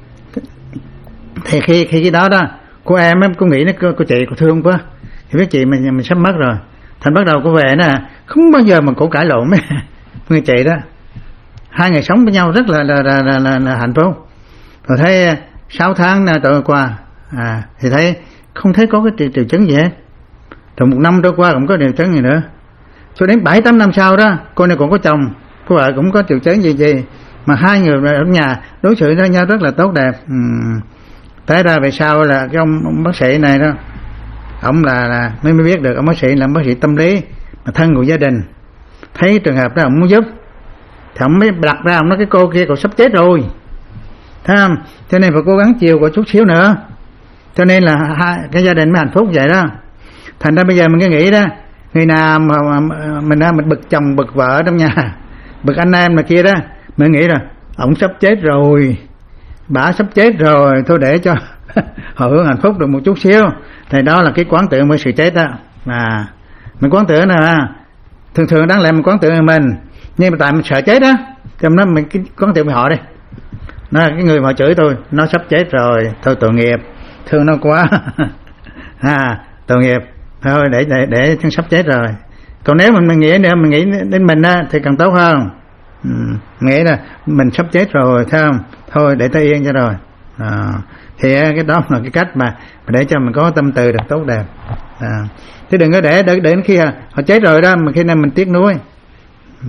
Thì khi khi cái đó đó cô em ấy, cô nghĩ nó cô, cô chị cô thương quá, thì biết chị mình mình sắp mất rồi, thành bắt đầu cô về nè, không bao giờ mà cổ cãi lộn với người chị đó. Hai người sống với nhau rất là là là, là, là, là hạnh phúc. Rồi thấy sáu tháng trôi qua, à thì thấy không thấy có cái triệu, triệu chứng gì hết. Rồi một năm trôi qua cũng có triệu chứng gì nữa. Cho đến bảy tám năm sau đó, cô này cũng có chồng, cô vợ cũng có triệu chứng gì gì, mà hai người ở nhà đối xử với nhau rất là tốt đẹp. Ừ. Tới ra về sau là cái ông, ông bác sĩ này đó, ông là, là mới mới biết được ông bác sĩ là ông bác sĩ tâm lý mà thân của gia đình, thấy trường hợp đó ông muốn giúp, thì ông mới đặt ra ông nói cái cô kia cô sắp chết rồi, thấy không? Cho nên phải cố gắng chiều cô chút xíu nữa, cho nên là hai cái gia đình mới hạnh phúc vậy đó. Thành ra bây giờ mình cứ nghĩ đó, người nào mà, mà mình mình bực chồng bực vợ trong nhà, bực anh em mà kia đó, mình nghĩ là ông sắp chết rồi, bà sắp chết rồi, thôi để cho họ hưởng hạnh phúc được một chút xíu. Thì đó là cái quán tưởng với sự chết đó. Mà mình quán tưởng là thường thường đáng lẽ mình quán tưởng mình, nhưng mà tại mình sợ chết đó, cho nên mình cái quán tưởng với họ đi. Nó là cái người mà chửi tôi, nó sắp chết rồi, thôi tội nghiệp, thương nó quá. À, tội nghiệp, thôi để để để nó sắp chết rồi. Còn nếu mình, mình nghĩ nữa, mình nghĩ đến mình á thì càng tốt hơn. Ừ, nghĩ là mình sắp chết rồi, thấy không? Thôi để ta yên cho rồi. À, thì cái đó là cái cách mà để cho mình có tâm từ được tốt đẹp. À, chứ đừng có để để đến khi họ chết rồi đó mà khi nào mình tiếc nuối. Ừ.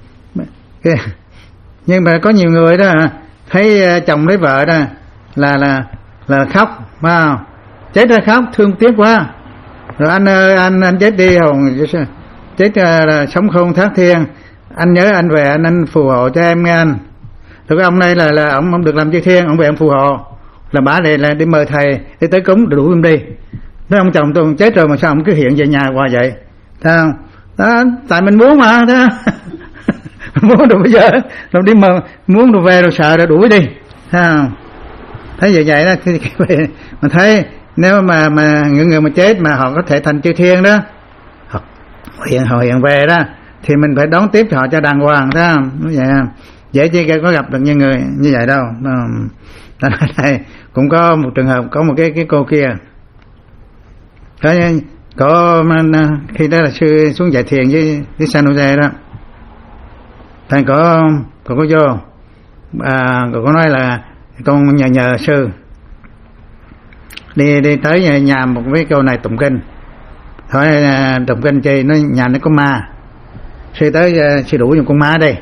Nhưng mà có nhiều người đó thấy chồng thấy vợ đó là là là khóc, phải không? Chết ra khóc thương tiếc quá, rồi anh ơi anh anh chết đi hồn chết uh, sống không thác thiên, anh nhớ anh về anh anh phù hộ cho em nghe anh. Rồi cái ông này là là ông ông được làm chư thiên, ông về ông phù hộ là bả này là đi mời thầy đi tới cúng đủ em đi. Nói ông chồng tôi chết rồi mà sao ông cứ hiện về nhà qua vậy, thấy không? Đó, tại mình muốn mà, thấy không? Muốn rồi bây giờ rồi đi mà muốn rồi về rồi sợ rồi đuổi đi, thấy không? Thấy vậy vậy đó. Mà thấy nếu mà mà những người mà chết mà họ có thể thành chư thiên đó, họ hiện họ hiện về đó, thì mình phải đón tiếp họ cho đàng hoàng, thấy không? Vậy dễ chi có gặp được những người như vậy đâu. Đó, đây cũng có một trường hợp, có một cái cái cô kia có có khi đó là sư xuống dạy thiền với với San Jose đó, thầy có có có vô à, có nói là con nhờ nhờ sư đi đi tới nhà, nhà một cái cô này tụng kinh, hỏi tụng kinh chi, nó nhà nó có ma, sư tới sư đủ dùng con ma đây.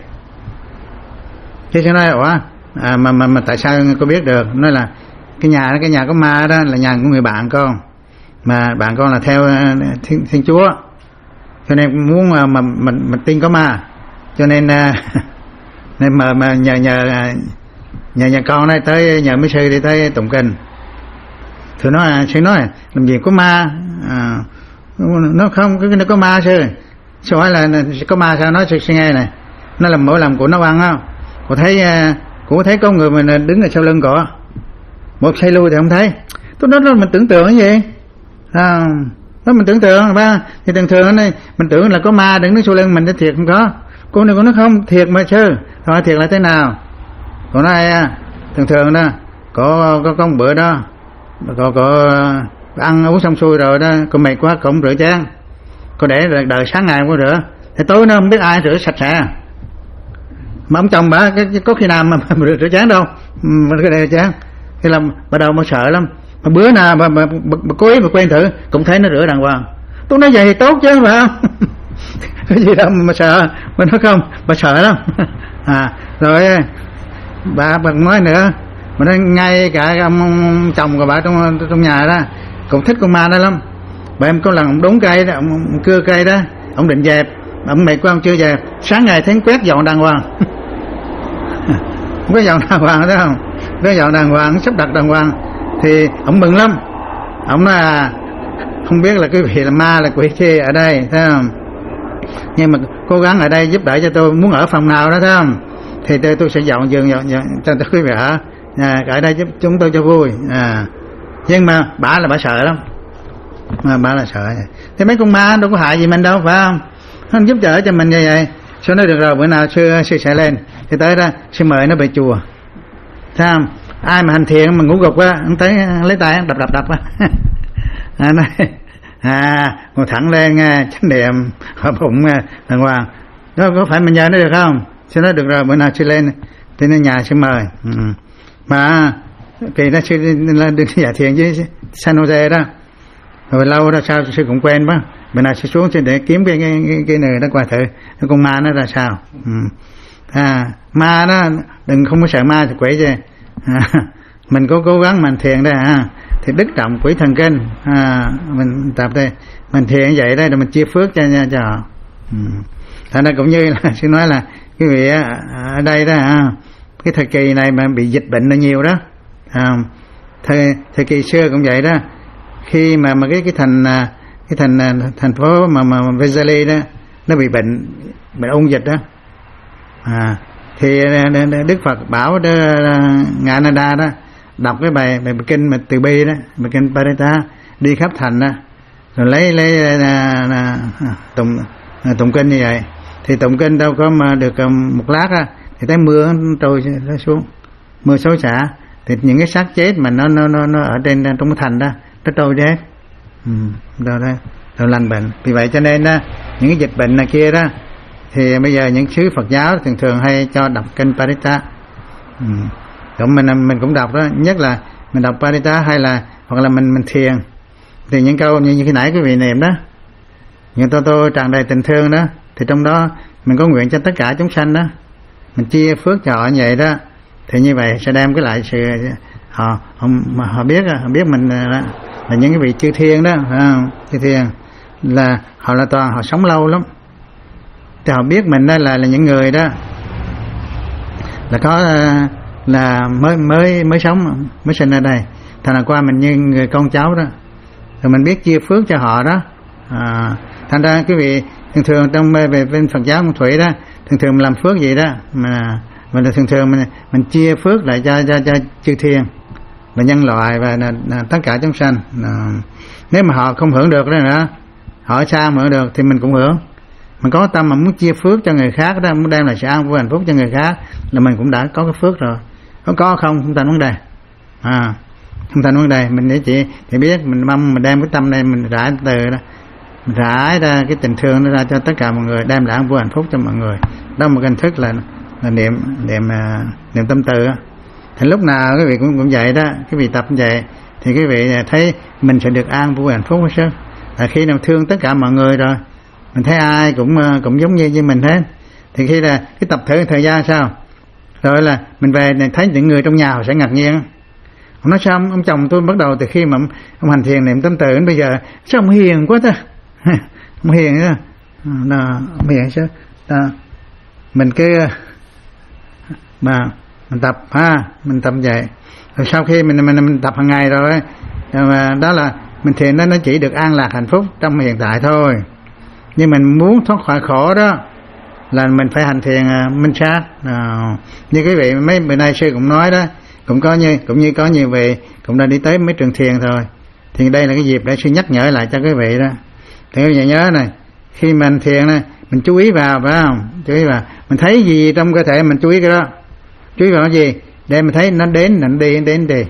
Chứ sư nói ủa à, mà mà mà tại sao cô biết được? Nói là cái nhà cái nhà có ma đó là nhà của người bạn con, mà bạn con là theo thiên, thiên chúa, cho nên muốn mà mà mình mình tin có ma, cho nên nên mà mà nhờ nhờ nhờ nhà con đây tới nhờ mấy sư đi tới tụng kinh. Thì nói sư nói làm gì có ma à, nó không cái nó có ma sư. Sư hỏi là có ma sao? Nói sư, sư nghe này, nó làm mỗi lần của nó ăn không, cô thấy cô thấy có người mình đứng ở sau lưng cổ một xây lui thì không thấy. Tôi nói là mình tưởng tượng cái gì à, đó mình tưởng tượng ba thì thường thường này mình tưởng là có ma đứng đứng sau lưng mình, nó thiệt không có. Cô này cô nói không thiệt mà sư. Hỏi thiệt là thế nào? Cô nói à, thường thường đó có có có một bữa đó có có ăn uống xong xuôi rồi đó, cô mệt quá cũng rửa chén, cô để đợi sáng ngày cô rửa, thì tối nó không biết ai rửa sạch sẽ. Mà ông chồng bà cái, cái, có khi nào mà, mà rửa, rửa chén đâu, mà cái này chén thì làm bắt đầu mà sợ lắm. Mà bữa nào mà, mà, mà, mà cố ý mà quen thử cũng thấy nó rửa đàng hoàng. Tôi nói vậy thì tốt chứ phải không? Cái gì đâu mà sợ, mà nói không, bà sợ lắm. À rồi bà bà nói nữa, mà nói ngay cả ông, ông chồng của bà trong trong nhà đó cũng thích con ma đó lắm. Bà em có lần ông đốn cây đó, ông, ông cưa cây đó, ông định dẹp, ông mệt quá ông chưa dẹp, sáng ngày thấy quét dọn đàng hoàng. Không có dọn đàng hoàng đó không? Có dọn đàng hoàng, sắp đặt đàng hoàng thì ông mừng lắm. Ông nói à, không biết là cái vị là ma là quỷ chi ở đây, thấy không? Nhưng mà cố gắng ở đây giúp đỡ cho tôi, muốn ở phòng nào đó thấy không? Thì tôi, tôi sẽ dọn giường dọn, dọn cho quý vị ở. À, ở đây giúp chúng tôi cho vui. À, nhưng mà bà là bà sợ lắm. Mà bà là sợ. Thế mấy con ma đâu có hại gì mình đâu phải không? Nó giúp đỡ cho mình như vậy. Sao nói được rồi, bữa nào sư sư sẽ lên thì tới đó sư mời nó về chùa. Thấy không? Ai mà hành thiện mà ngủ gục á, ông thấy lấy tay đập đập đập á. À, nói, à ngồi thẳng lên nghe chánh niệm hợp bụng đàng hoàng. Đó có phải mình nhờ nó được không? Sư nói được rồi, bữa nào sư lên thì nó nhà sư mời. Ừ. Mà kỳ đó sư lên đi giải thiện với San Jose đó, rồi lâu đó sao sư cũng quen quá. Bữa nào sư xuống sư để kiếm cái cái cái, cái này đó qua thử cái con ma nó ra sao. Ừ. À, ma đó đừng không có sợ ma thì quỷ chứ. À, mình có cố gắng mình thiền đây ha, thì đức trọng quỷ thần kinh à, mình tập đây mình thiền vậy đây là mình chia phước cho cho họ. Ừ. Thành ra cũng như là sư nói là quý vị ở đây đó ha, cái thời kỳ này mà bị dịch bệnh là nhiều đó à, thời thời kỳ xưa cũng vậy đó, khi mà mà cái cái thành cái thành thành phố mà mà Vezali đó nó bị bệnh bệnh ung dịch đó à, thì Đức Phật bảo đó, ngài Ananda đó đọc cái bài bài kinh mà từ bi đó, bài kinh Parita đi khắp thành đó, rồi lấy lấy là, là, tụng tụng kinh như vậy, thì tụng kinh đâu có mà được một lát á thì thấy mưa trôi nó xuống, mưa xối xả, thì những cái xác chết mà nó nó nó, nó ở trên trong cái thành đó nó trôi đi hết. Ừ, rồi đó, rồi lành bệnh. Vì vậy cho nên đó, những cái dịch bệnh này kia đó thì bây giờ những sứ Phật giáo thường thường hay cho đọc kinh Parita. Ừ. Cũng mình mình cũng đọc đó, nhất là mình đọc Parita hay là hoặc là mình mình thiền, thì những câu như, như khi nãy quý vị niệm đó, những tôi tôi tràn đầy tình thương đó, thì trong đó mình có nguyện cho tất cả chúng sanh đó, mình chia phước cho họ như vậy đó, thì như vậy sẽ đem cái lại sự họ họ, họ biết họ biết mình là những cái vị chư thiên đó, phải không? Chư thiên là họ là toàn họ sống lâu lắm, thì họ biết mình đó là là những người đó là có là mới mới mới sống mới sinh ra đây, thành ra qua mình như người con cháu đó, rồi mình biết chia phước cho họ đó. À, thành ra cái vị thường thường trong về bên Phật giáo Nguyên Thủy đó, thường thường mình làm phước gì đó mà mình là thường thường mình mình chia phước lại cho cho cho chư thiên và nhân loại và là, là tất cả chúng sanh. À, nếu mà họ không hưởng được đó nữa, họ ở xa mà hưởng được thì mình cũng hưởng. Mình có tâm mà muốn chia phước cho người khác đó, muốn đem lại sự an vui hạnh phúc cho người khác là mình cũng đã có cái phước rồi. Có có không không thành vấn đề, à không thành vấn đề. Mình để chỉ thì biết mình mong mình đem cái tâm này mình rải từ đó, mình rải ra cái tình thương nó ra cho tất cả mọi người, đem lại an vui hạnh phúc cho mọi người. Đó một hình thức là là niệm niệm niệm tâm từ á. Thì lúc nào cái vị cũng cũng vậy đó, cái vị tập như vậy thì cái vị thấy mình sẽ được an vui hạnh phúc chứ. Là khi nào thương tất cả mọi người rồi, mình thấy ai cũng cũng giống như như mình hết, thì khi là cái tập thể thời gian sao rồi là mình về này thấy những người trong nhà họ sẽ ngạc nhiên. Ông nói sao ông, ông chồng tôi bắt đầu từ khi mà ông, ông hành thiền niệm tâm từ đến bây giờ sao ông hiền quá ta. Ông hiền đó, đó ông hiền chứ đó. Mình cứ mà mình tập ha, mình tập vậy rồi sau khi mình mình, mình tập hàng ngày rồi mà đó là mình thiền đó, nó chỉ được an lạc hạnh phúc trong hiện tại thôi. Nhưng mình muốn thoát khỏi khổ đó là mình phải hành thiền uh, minh sát. Uh, như cái vị mấy bữa nay sư cũng nói đó, cũng có như cũng như có nhiều vị cũng đã đi tới mấy trường thiền rồi, thì đây là cái dịp để sư nhắc nhở lại cho cái vị đó. Thì quý vị nhớ này, khi mình thiền này mình chú ý vào, phải không? Chú ý vào, mình thấy gì trong cơ thể mình chú ý cái đó. Chú ý vào cái gì để mình thấy nó đến, nó đi, đến đi,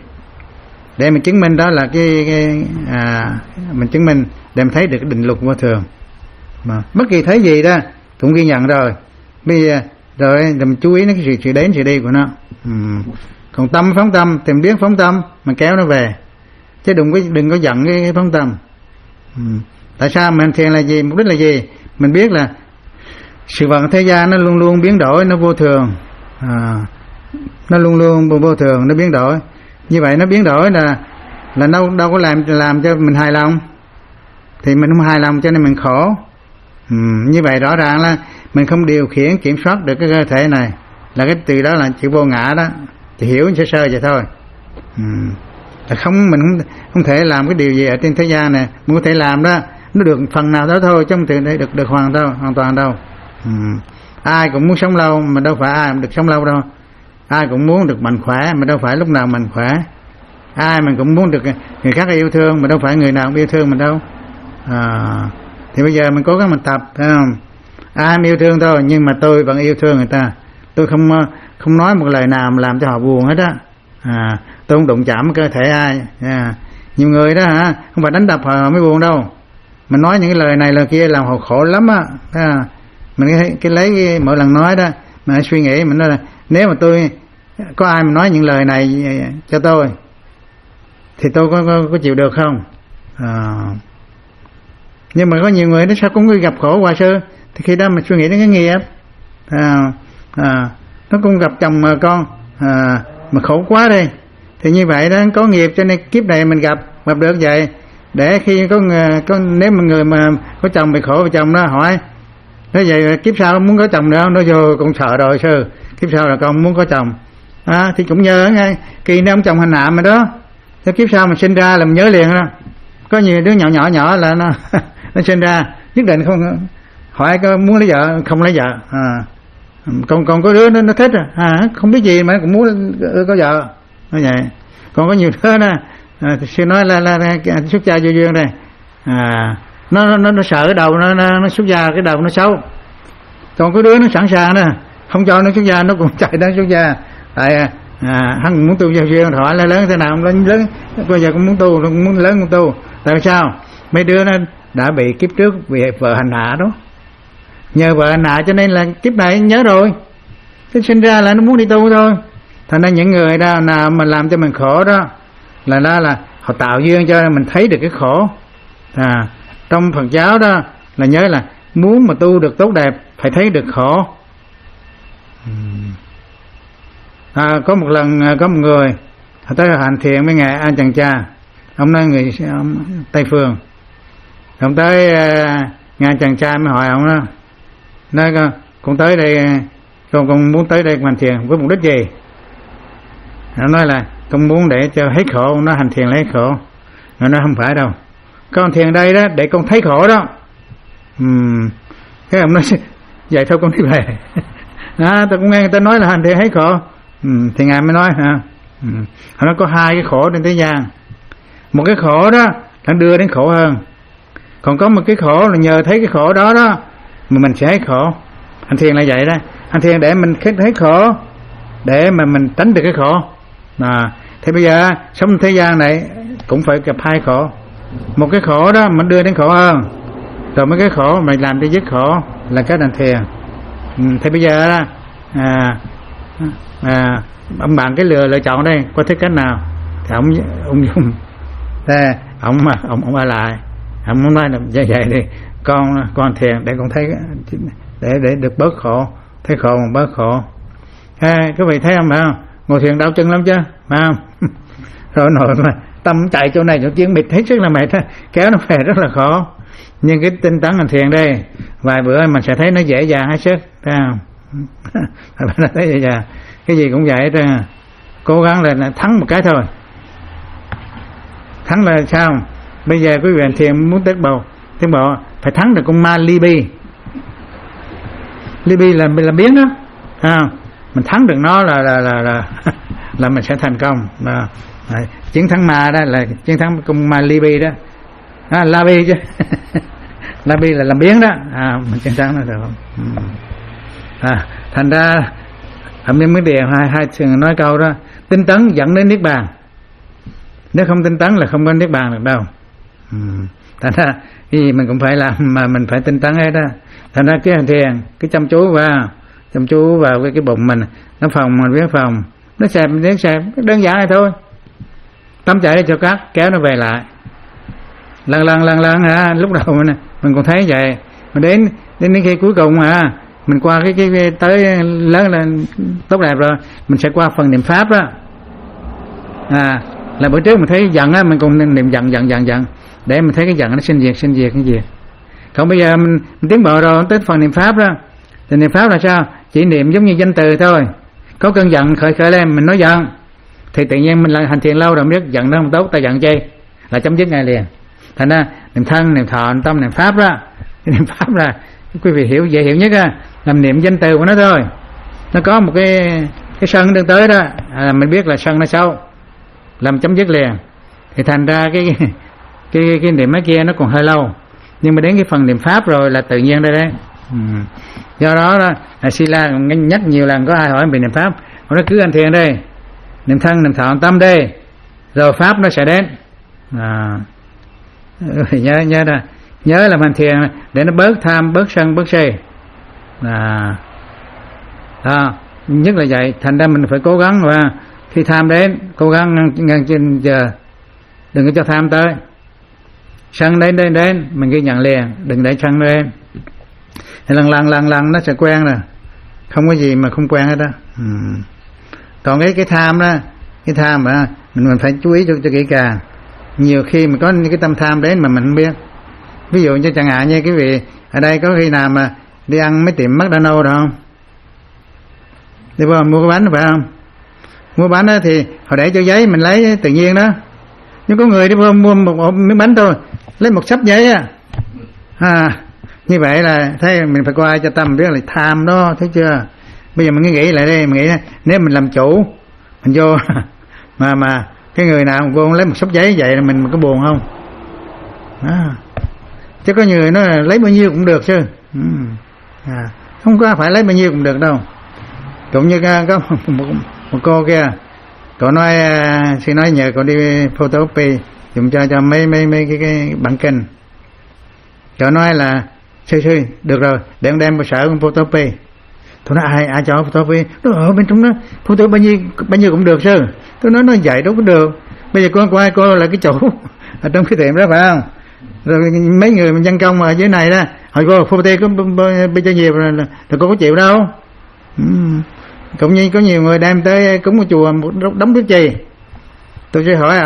để mình chứng minh đó là cái, cái à, mình chứng minh để mình thấy được cái định luật vô thường. Mà bất kỳ thấy gì đó cũng ghi nhận rồi, bây giờ rồi thì mình chú ý đến cái sự, sự đến sự đi của nó. Ừ. Còn tâm phóng tâm thì mình biết phóng tâm mình kéo nó về, chứ đừng có đừng có giận cái, cái phóng tâm. Ừ. Tại sao mình thiền là gì, mục đích là gì? Mình biết là sự vật thế gian nó luôn luôn biến đổi, nó vô thường, à, nó luôn luôn vô, vô thường, nó biến đổi. Như vậy nó biến đổi là là đâu đâu có làm làm cho mình hài lòng, thì mình không hài lòng cho nên mình khổ. Ừ, như vậy rõ ràng là mình không điều khiển kiểm soát được cái cơ thể này, là cái từ đó là chữ vô ngã đó, thì hiểu sơ sơ vậy thôi. Ừ, là không mình không không thể làm cái điều gì ở trên thế gian này, mình có thể làm đó nó được phần nào đó thôi, chứ không thể được được hoàn đâu hoàn toàn đâu. Ừ, ai cũng muốn sống lâu mà đâu phải ai cũng được sống lâu đâu. Ai cũng muốn được mạnh khỏe mà đâu phải lúc nào mạnh khỏe. Ai mình cũng muốn được người khác yêu thương mà đâu phải người nào cũng yêu thương mình đâu. À, thì bây giờ mình cố gắng mình tập, thấy không? Ai yêu thương thôi, nhưng mà tôi vẫn yêu thương người ta. Tôi không không nói một lời nào mà làm cho họ buồn hết á. À, tôi không đụng chạm cơ thể ai. À, nhiều người đó hả, không phải đánh đập họ mới buồn đâu. Mình nói những cái lời này lời kia làm họ khổ lắm á. À, mình cái, cái lấy cái, mỗi lần nói đó mà suy nghĩ mình nói là nếu mà tôi có ai mà nói những lời này cho tôi thì tôi có có, có chịu được không? À, nhưng mà có nhiều người nó sao cũng gặp khổ hòa sư, thì khi đó mình suy nghĩ đến cái nghiệp. À, à, nó cũng gặp chồng mà con à, mà khổ quá đi, thì như vậy đó có nghiệp cho nên kiếp này mình gặp gặp được vậy. Để khi có có nếu mà người mà có chồng bị khổ, chồng nó hỏi nói vậy kiếp sau muốn có chồng nữa không? Nó vô cũng sợ rồi sư, kiếp sau là con muốn có chồng. À, thì cũng nhớ ngay kỳ nếu ông chồng hành hạ mà đó, thế kiếp sau mình sinh ra là mình nhớ liền đó. Có nhiều đứa nhỏ nhỏ nhỏ là nó nó sinh ra nhất định không hỏi có muốn lấy vợ không lấy vợ. À, còn còn có đứa nó nó thích à, không biết gì mà cũng muốn có vợ nó vậy. Còn có nhiều đứa đó à, sư nói là, là, là, là xuất gia vô duyên đây à, nó nó nó sợ cái đầu nó nó, nó xuất gia cái đầu nó xấu. Còn có đứa nó sẵn sàng đó không cho nó xuất gia nó cũng chạy đến xuất gia, tại à, hắn muốn tu vô duyên hỏi là lớn thế nào lớn lớn bây giờ cũng muốn tu cũng muốn lớn cũng tu. Tại sao? Mấy đứa nó đã bị kiếp trước bị vợ hành hạ đó, nhờ vợ hành hạ cho nên là kiếp này nhớ rồi, thế sinh ra là nó muốn đi tu thôi. Thành ra những người đó nào mà làm cho mình khổ đó là đó là họ tạo duyên cho mình thấy được cái khổ. À, trong Phật giáo đó là nhớ là muốn mà tu được tốt đẹp phải thấy được khổ. À, có một lần có một người họ tới hành thiền với ngài An Chàng Cha. ông nói người ông, Tây Phương. Ông tới uh, nhà chàng trai mới hỏi ông đó, nói con, con tới đây, con con muốn tới đây hành thiền với mục đích gì? Ông nói là con muốn để cho hết khổ. Nó hành thiền lấy khổ. Nó nói không phải đâu, con thiền đây đó để con thấy khổ đó. Uhm. Cái ông nói vậy thôi con đi về. À, tôi cũng nghe người ta nói là hành thiền hết khổ. Uhm. Thì ngài mới nói hả? Uhm. Ông nói có hai cái khổ trên thế gian. Một cái khổ đó nó đưa đến khổ hơn, còn có một cái khổ là nhờ thấy cái khổ đó đó mà mình sẽ hết khổ. Hành thiền là vậy đó, hành thiền để mình hết khổ, để mà mình tránh được cái khổ. À, thì bây giờ sống thế gian này cũng phải gặp hai khổ. Một cái khổ đó mình đưa đến khổ hơn, rồi mấy cái khổ mình làm cho dứt khổ là cái hành thiền. Ừ, thì bây giờ đó, à, à, ông bạn cái lựa lựa chọn đây, có thích cách nào thì ông ông dùng thế ông mà ông ông ở lại, ông muốn nói là vậy vậy đi, con con thiền để con thấy để để được bớt khổ, thấy khổ mà bớt khổ. À, các vị thấy không, phải không? Ngồi thiền đau chân lắm chứ, phải không? Rồi nổi mà tâm chạy chỗ này chỗ kia mệt hết sức là mệt, kéo nó về rất là khó. Nhưng cái tinh tấn hành thiền đây vài bữa mình sẽ thấy nó dễ dàng hết sức, thấy không? Nó thấy dễ dàng, cái gì cũng vậy đó. Cố gắng là thắng một cái thôi. Thắng là sao? Bây giờ quý vị hành thiền muốn tiến bộ, tiến bộ phải thắng được con ma Libby. Libby là là biến đó, à, mình thắng được nó là là là là, là mình sẽ thành công. À, chiến thắng ma đó là chiến thắng con ma Libby đó. À, Labi chứ. Labi là làm biến đó. À, mình chiến thắng nó được không? Ừ. À, thành ra ở miếng mới đề hai hai thường nói câu đó, tinh tấn dẫn đến niết bàn. Nếu không tinh tấn là không có niết bàn được đâu. Ừ. Thành ra cái gì mình cũng phải làm mà mình phải tinh tấn hết đó. Thành ra cái hành thiền, cái chăm chú vào, chăm chú vào cái cái bụng mình, nó phòng mình biết phòng, nó xẹp nó xẹp, đơn giản này thôi. Tâm chạy đi cho cắt, kéo nó về lại. Lần lần lần lần hả, lúc đầu mình mình còn thấy vậy, mà đến đến đến khi cuối cùng hả, mình qua cái cái, cái tới lớn là tốt đẹp rồi, mình sẽ qua phần niệm pháp đó. À, là bữa trước mình thấy giận á, mình còn niệm giận giận giận giận để mình thấy cái giận nó sinh diệt sinh diệt cái gì. Còn bây giờ mình, mình tiến bộ rồi tới phần niệm pháp đó, thì niệm pháp là sao? Chỉ niệm giống như danh từ thôi. Có cơn giận khởi khởi lên mình nói giận, thì tự nhiên mình là hành thiền lâu rồi biết giận nó không tốt, ta giận chi là chấm dứt ngay liền. Thành ra niệm thân, niệm thọ, niệm tâm, niệm pháp đó, cái niệm pháp là quý vị hiểu dễ hiểu nhất á, làm niệm danh từ của nó thôi. Nó có một cái cái sân đang tới đó, à, mình biết là sân nó xấu, làm chấm dứt liền. Thì thành ra cái cái cái, cái niệm mấy kia nó còn hơi lâu, nhưng mà đến cái phần niệm pháp rồi là tự nhiên đây đấy. Ừ. Do đó đó là Sila nhắc nhiều lần, có ai hỏi về niệm pháp, nó cứ hành thiền đây, niệm thân, niệm thọ, niệm tâm đây, rồi pháp nó sẽ đến. À, nhớ nhớ đó, nhớ làm hành thiền để nó bớt tham, bớt sân, bớt si. À, đó, nhất là vậy. Thành ra mình phải cố gắng, và khi tham đến cố gắng ngăn ngăn trên giờ, đừng có cho tham tới. Sân đến đến đến mình ghi nhận liền, đừng để sân lên. Thì lần lần lần lần nó sẽ quen rồi, không có gì mà không quen hết đó. Ừ. Còn cái cái tham đó, cái tham mà mình mình phải chú ý cho, cho kỹ càng. Nhiều khi mình có những cái tâm tham đến mà mình không biết. Ví dụ như chẳng hạn như cái vị ở đây có khi nào mà đi ăn mấy tiệm McDonald's đâu không? Đi vào mua cái bánh phải không? Mua bánh đó thì họ để cho giấy mình lấy tự nhiên đó. Nhưng có người đi vào mua một, một miếng bánh thôi, lấy một xấp giấy á. À, như vậy là thấy mình phải coi cho tâm biết là tham đó, thấy chưa? Bây giờ mình nghĩ lại đây, mình nghĩ nếu mình làm chủ, mình vô mà mà cái người nào vô lấy một xấp giấy vậy là mình có buồn không? À, chứ có người nói là lấy bao nhiêu cũng được chứ. Ừ. À, không có phải lấy bao nhiêu cũng được đâu. Cũng như có một, một, một cô kia, cậu nói xin nói nhờ cậu đi photocopy dùng cho cho mấy mấy mấy cái, cái bản kinh. Cậu nói là sư sư được rồi, để ông đem vào sở con photocopy. Tôi nói ai ai cho photocopy? Nó ở bên trong đó photocopy bao nhiêu bao nhiêu cũng được sư. Tôi nói nó vậy đâu có được. Bây giờ con qua cô là cái chủ ở trong cái tiệm đó phải không? Rồi mấy người mình nhân công ở dưới này đó, hỏi cô photocopy có bao nhiêu nhiều rồi, rồi cô có chịu đâu. Ừ. Cũng như có nhiều người đem tới cúng ở chùa một đống thuốc chì. Tôi sẽ hỏi à,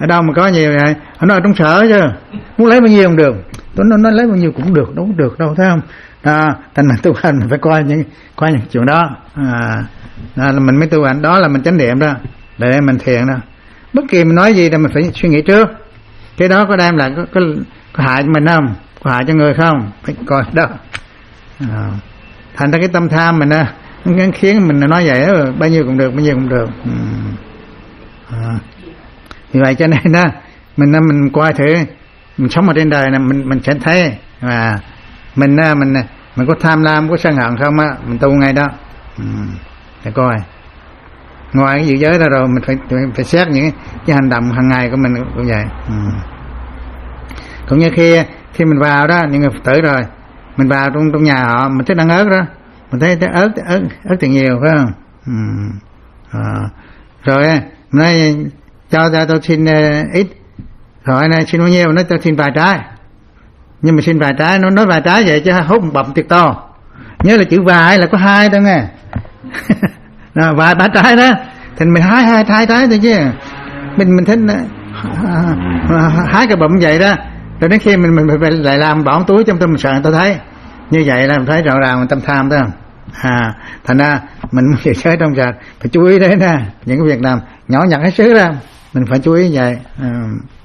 ở đâu mà có nhiều vậy? Nó ở trong sở chứ, muốn lấy bao nhiêu cũng được. Tôi nói, nói lấy bao nhiêu cũng được, đâu có được đâu, thấy không? À, thành là tu hành mình phải coi những coi những chuyện đó. À, là mình mới tu hành, đó là mình chánh niệm đó, để mình thiền đó. Bất kỳ mình nói gì là mình phải suy nghĩ trước, cái đó có đem lại có, có, có hại cho mình không, có hại cho người không, phải coi đó. À, thành ra cái tâm tham mình á, nó khiến mình nói vậy đó, bao nhiêu cũng được, bao nhiêu cũng được. Ừ. À, vì vậy cho nên đó, mình mình coi thử, mình sống ở trên đời này mình mình sẽ thấy và mình mình mình có tham lam, có sân hận không á, mình tu ngay đó. Ừ. Để coi ngoài cái dự giới đó rồi mình phải phải xét những cái, cái hành động hàng ngày của mình cũng vậy. Ừ. Cũng như khi khi mình vào đó, những người Phật tử rồi mình vào trong trong nhà họ, mình thích ăn ớt đó, mình thấy ớt ớt ớt thì nhiều phải không? Ừ. À. Rồi mình nói cho cho tôi xin uh, ít, rồi này xin bao nhiêu, nó cho xin vài trái, nhưng mà xin vài trái, nó nói vài trái vậy chứ hút một bọng tiệc to, nhớ là chữ vài là có hai đâu nghe. Rồi, vài ba trái đó thì mình hái hai hai trái thôi chứ, mình mình thích hái cái bậm vậy đó, rồi đến khi mình mình phải lại làm bỏ túi trong tôi, mình sợ người ta thấy như vậy là mình thấy rõ ràng mình tâm tham đó. À, thành ra mình phải chơi trong sạch, phải chú ý đến nè, những cái việc làm nhỏ nhặt hết sức ra mình phải chú ý vậy. À,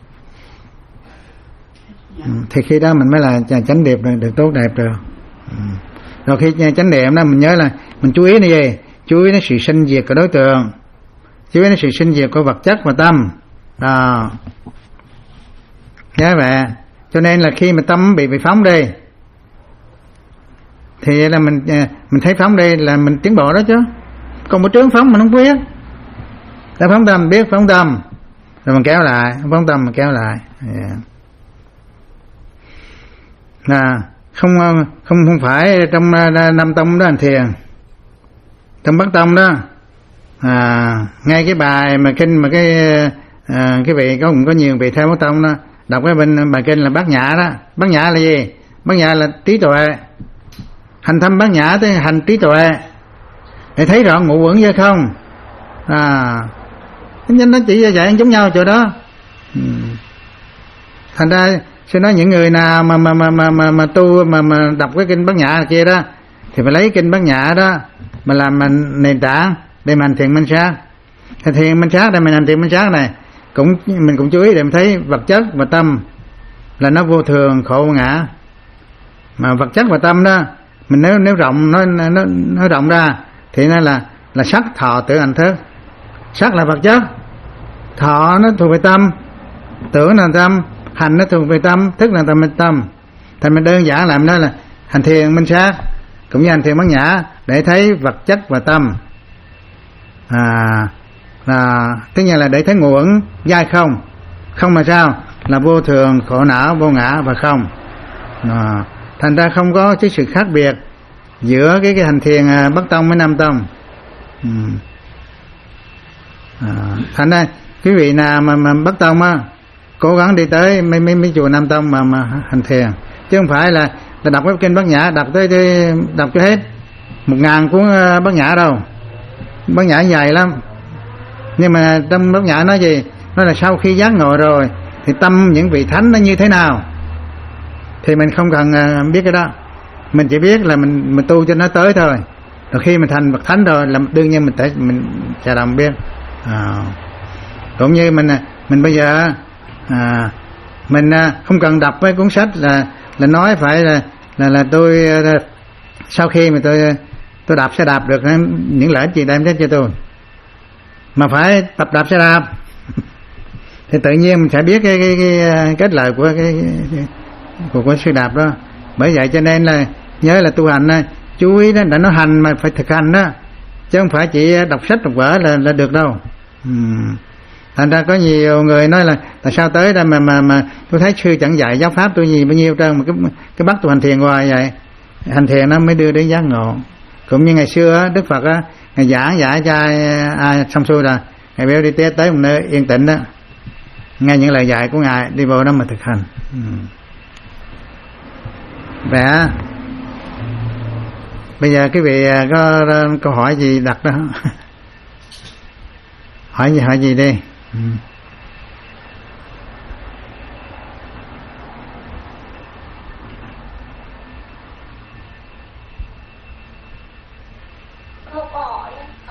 thì khi đó mình mới là chánh niệm được, được tốt đẹp được. Rồi khi chánh niệm đó mình nhớ là mình chú ý là gì? Chú ý đến sự sinh diệt của đối tượng, chú ý đến sự sinh diệt của vật chất và tâm. Đó. Nhớ vậy. Cho nên là khi mà tâm bị bị phóng đi thì là mình mình thấy phóng đi là mình tiến bộ đó chứ. Còn một trướng phóng mình không biết. Ta phóng tâm biết phóng tâm, rồi mình kéo lại, phóng tâm mình kéo lại. Yeah. Là không không không phải trong năm tông đó hành thiền, trong Bắc tông đó, à, ngay cái bài mà kinh mà cái à, cái vị có cũng có nhiều vị theo Bắc tông đó đọc cái bên bài kinh là Bát Nhã đó. Bát Nhã là gì? Bát Nhã là trí tuệ, hành thâm Bát Nhã tới hành trí tuệ để thấy rõ ngũ uẩn hay không. À, nó chỉ dạy giống nhau chỗ đó. Ừ. Thành ra sẽ nói những người nào mà mà mà mà mà, mà tu mà mà đọc cái kinh Bát Nhã kia đó thì phải lấy kinh Bát Nhã đó mà làm mình nền tảng để mình hành thiền minh sát. Thiền minh sát để mình hành thiền minh sát này cũng mình cũng chú ý để mình thấy vật chất và tâm là nó vô thường khổ ngã. Mà vật chất và tâm đó mình nếu nếu rộng nó nó nó rộng ra thì nó là là sắc thọ tưởng hành thức. Sắc là vật chất, thọ nó thuộc về tâm, tưởng là tâm, hành nó thuộc về tâm, thức là tâm tâm. Thành mình đơn giản làm đó là hành thiền minh sát cũng như hành thiền Bát Nhã để thấy vật chất và tâm. À, là tất nhiên là để thấy ngũ uẩn giai không. Không mà sao? Là vô thường, khổ não, vô ngã và không. À, thành ra không có cái sự khác biệt giữa cái cái hành thiền Bắc tông với Nam tông. Ừ. À, thành ra quý vị nào mà, mà Bắc tông á cố gắng đi tới mấy mấy mấy chùa Nam tông mà mà hành thiền, chứ không phải là, là đọc cái kinh Bát Nhã đọc tới, tới đọc cho hết một ngàn cuốn Bát Nhã đâu. Bát Nhã dài lắm, nhưng mà trong Bát Nhã nói gì? Nó là sau khi giác ngộ rồi thì tâm những vị thánh nó như thế nào thì mình không cần biết cái đó, mình chỉ biết là mình mình tu cho nó tới thôi. Rồi khi mình thành bậc thánh rồi là đương nhiên mình phải mình sẽ đồng biết. À, cũng như mình mình bây giờ à, mình không cần đọc cái cuốn sách là là nói phải là là là tôi sau khi mà tôi tôi đạp xe đạp được những lợi ích gì đem đến cho tôi, mà phải tập đạp xe đạp thì tự nhiên mình sẽ biết cái cái, cái kết lợi của cái, cái của cái xe đạp đó. Bởi vậy cho nên là nhớ là tu hành chú ý đó, đã nói hành mà phải thực hành đó, chứ không phải chỉ đọc sách đọc vở là là được đâu. Uhm. Thành ra có nhiều người nói là tại sao tới đây mà mà mà tôi thấy sư chẳng dạy giáo pháp tôi gì bao nhiêu trơn mà cái cái bắt tôi hành thiền hoài vậy. Hành thiền nó mới đưa đến giác ngộ. Cũng như ngày xưa Đức Phật á, ngày giảng dạy cho ai xong xuôi là ngày béo đi tới tới một nơi yên tĩnh đó, nghe những lời dạy của ngài đi vào đó mà thực hành. Uhm. Vậy bây giờ quý vị có câu hỏi gì đặt đó? Hỏi gì hỏi gì đi? Ừ.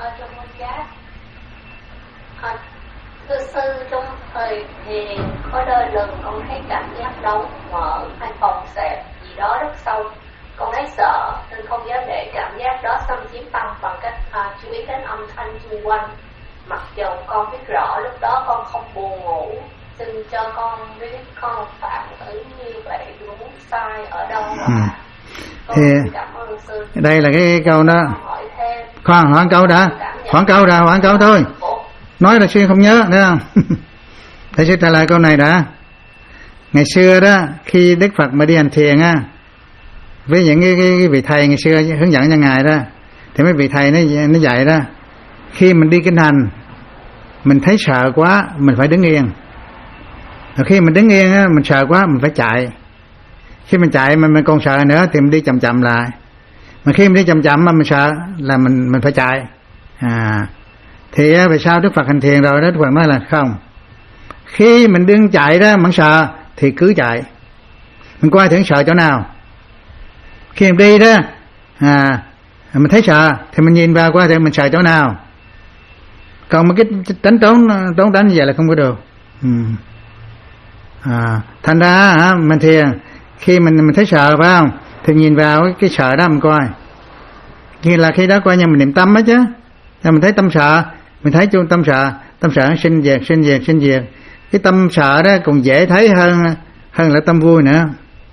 ở trong môn giác. À, thưa sư, trong thời thiền có đôi lần con thấy cảm giác đau mở hay phòng xẹp gì đó rất sâu. Con thấy sợ nên không dám để cảm giác đó xâm chiếm tâm bằng cách à, chú ý đến âm thanh xung quanh. Mặc dù con biết rõ lúc đó con không buồn ngủ, xin cho con biết con phạm ứng như vậy đúng sai ở đâu mà. Ừ. Con thì cảm ơn sư. Đây là cái câu đó. Hỏi thêm. Khoan, hoãn câu đã. Hoãn câu đã, hoãn câu thôi. Nói là xuyên không nhớ, thấy không? Thầy sẽ trả lời câu này đã. Ngày xưa đó, khi Đức Phật mà đi hành thiền á, với những cái, cái, cái vị thầy ngày xưa hướng dẫn cho ngài đó, thì mấy vị thầy nó nó dạy đó, khi mình đi kinh hành, mình thấy sợ quá, mình phải đứng yên. Rồi khi mình đứng yên á, mình sợ quá, mình phải chạy. Khi mình chạy mà mình còn sợ nữa thì mình đi chậm chậm lại. Mà khi mình đi chậm chậm mà mình sợ là mình mình phải chạy. À, thì về sau Đức Phật hành thiền rồi đó, Đức Phật nói là không. Khi mình đứng chạy đó, mình sợ thì cứ chạy. Mình coi thử sợ chỗ nào. Khi mình đi đó, à, mình thấy sợ thì mình nhìn vào qua thì mình sợ chỗ nào. Còn mấy cái tránh trốn trốn tránh như vậy là không có được. Ừ. À, thành ra hả, mình thiền khi mình mình thấy sợ phải không, thì nhìn vào cái, cái sợ đó mình coi. Khi là khi đó coi như mình niệm tâm đó chứ. Thì mình thấy tâm sợ, mình thấy chung tâm sợ, tâm sợ sinh diệt sinh diệt sinh diệt. Cái tâm sợ đó còn dễ thấy hơn hơn là tâm vui nữa.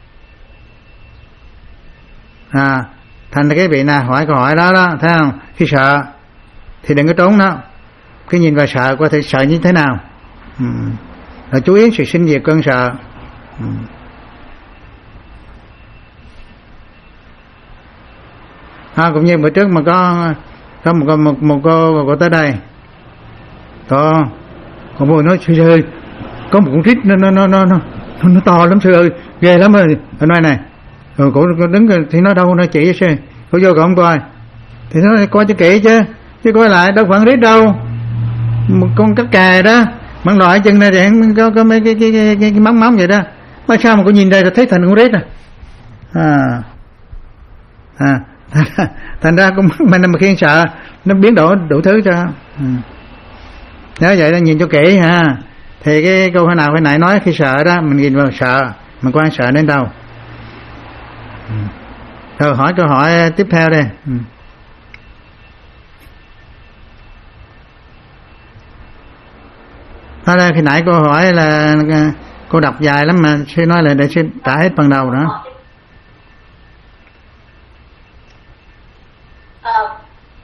À, thành ra cái vị nào hỏi câu hỏi đó đó, thấy không? Khi sợ thì đừng có trốn đó, cứ nhìn vào sợ coi thử sợ như thế nào. Ừ. Rồi chú ý sự sinh diệt cơn sợ. Ừ. À, cũng như bữa trước mà có có một một một cô cô tới đây, có cô bố nói sư ơi, có một con rít nó nó nó nó nó nó to lắm sư ơi, ghê lắm rồi. Anh nói này, rồi cô, cô đứng thì nó đâu, nó chỉ sư, cô vô cậu không coi, thì nó coi cho kỹ chứ, chứ coi lại đâu phải rít đâu, một con cắt cà đó, bằng loại chân này thì có có mấy cái cái cái, cái, cái móng móng vậy đó, mà sao mà cô nhìn đây là thấy thành con rít à, à, à. Thành ra cũng mình mà khiên sợ nó biến đổi đủ thứ cho. Ừ. Nếu vậy đó nhìn cho kỹ ha, thì cái câu hỏi nào phải nãy nói khi sợ đó mình nhìn vào sợ, mình quan sợ đến đâu. Ừ. Rồi hỏi câu hỏi tiếp theo đây. Ừ. Đó đây, khi nãy cô hỏi là cô đọc dài lắm mà sư nói là để sư trả hết phần đầu nữa. À,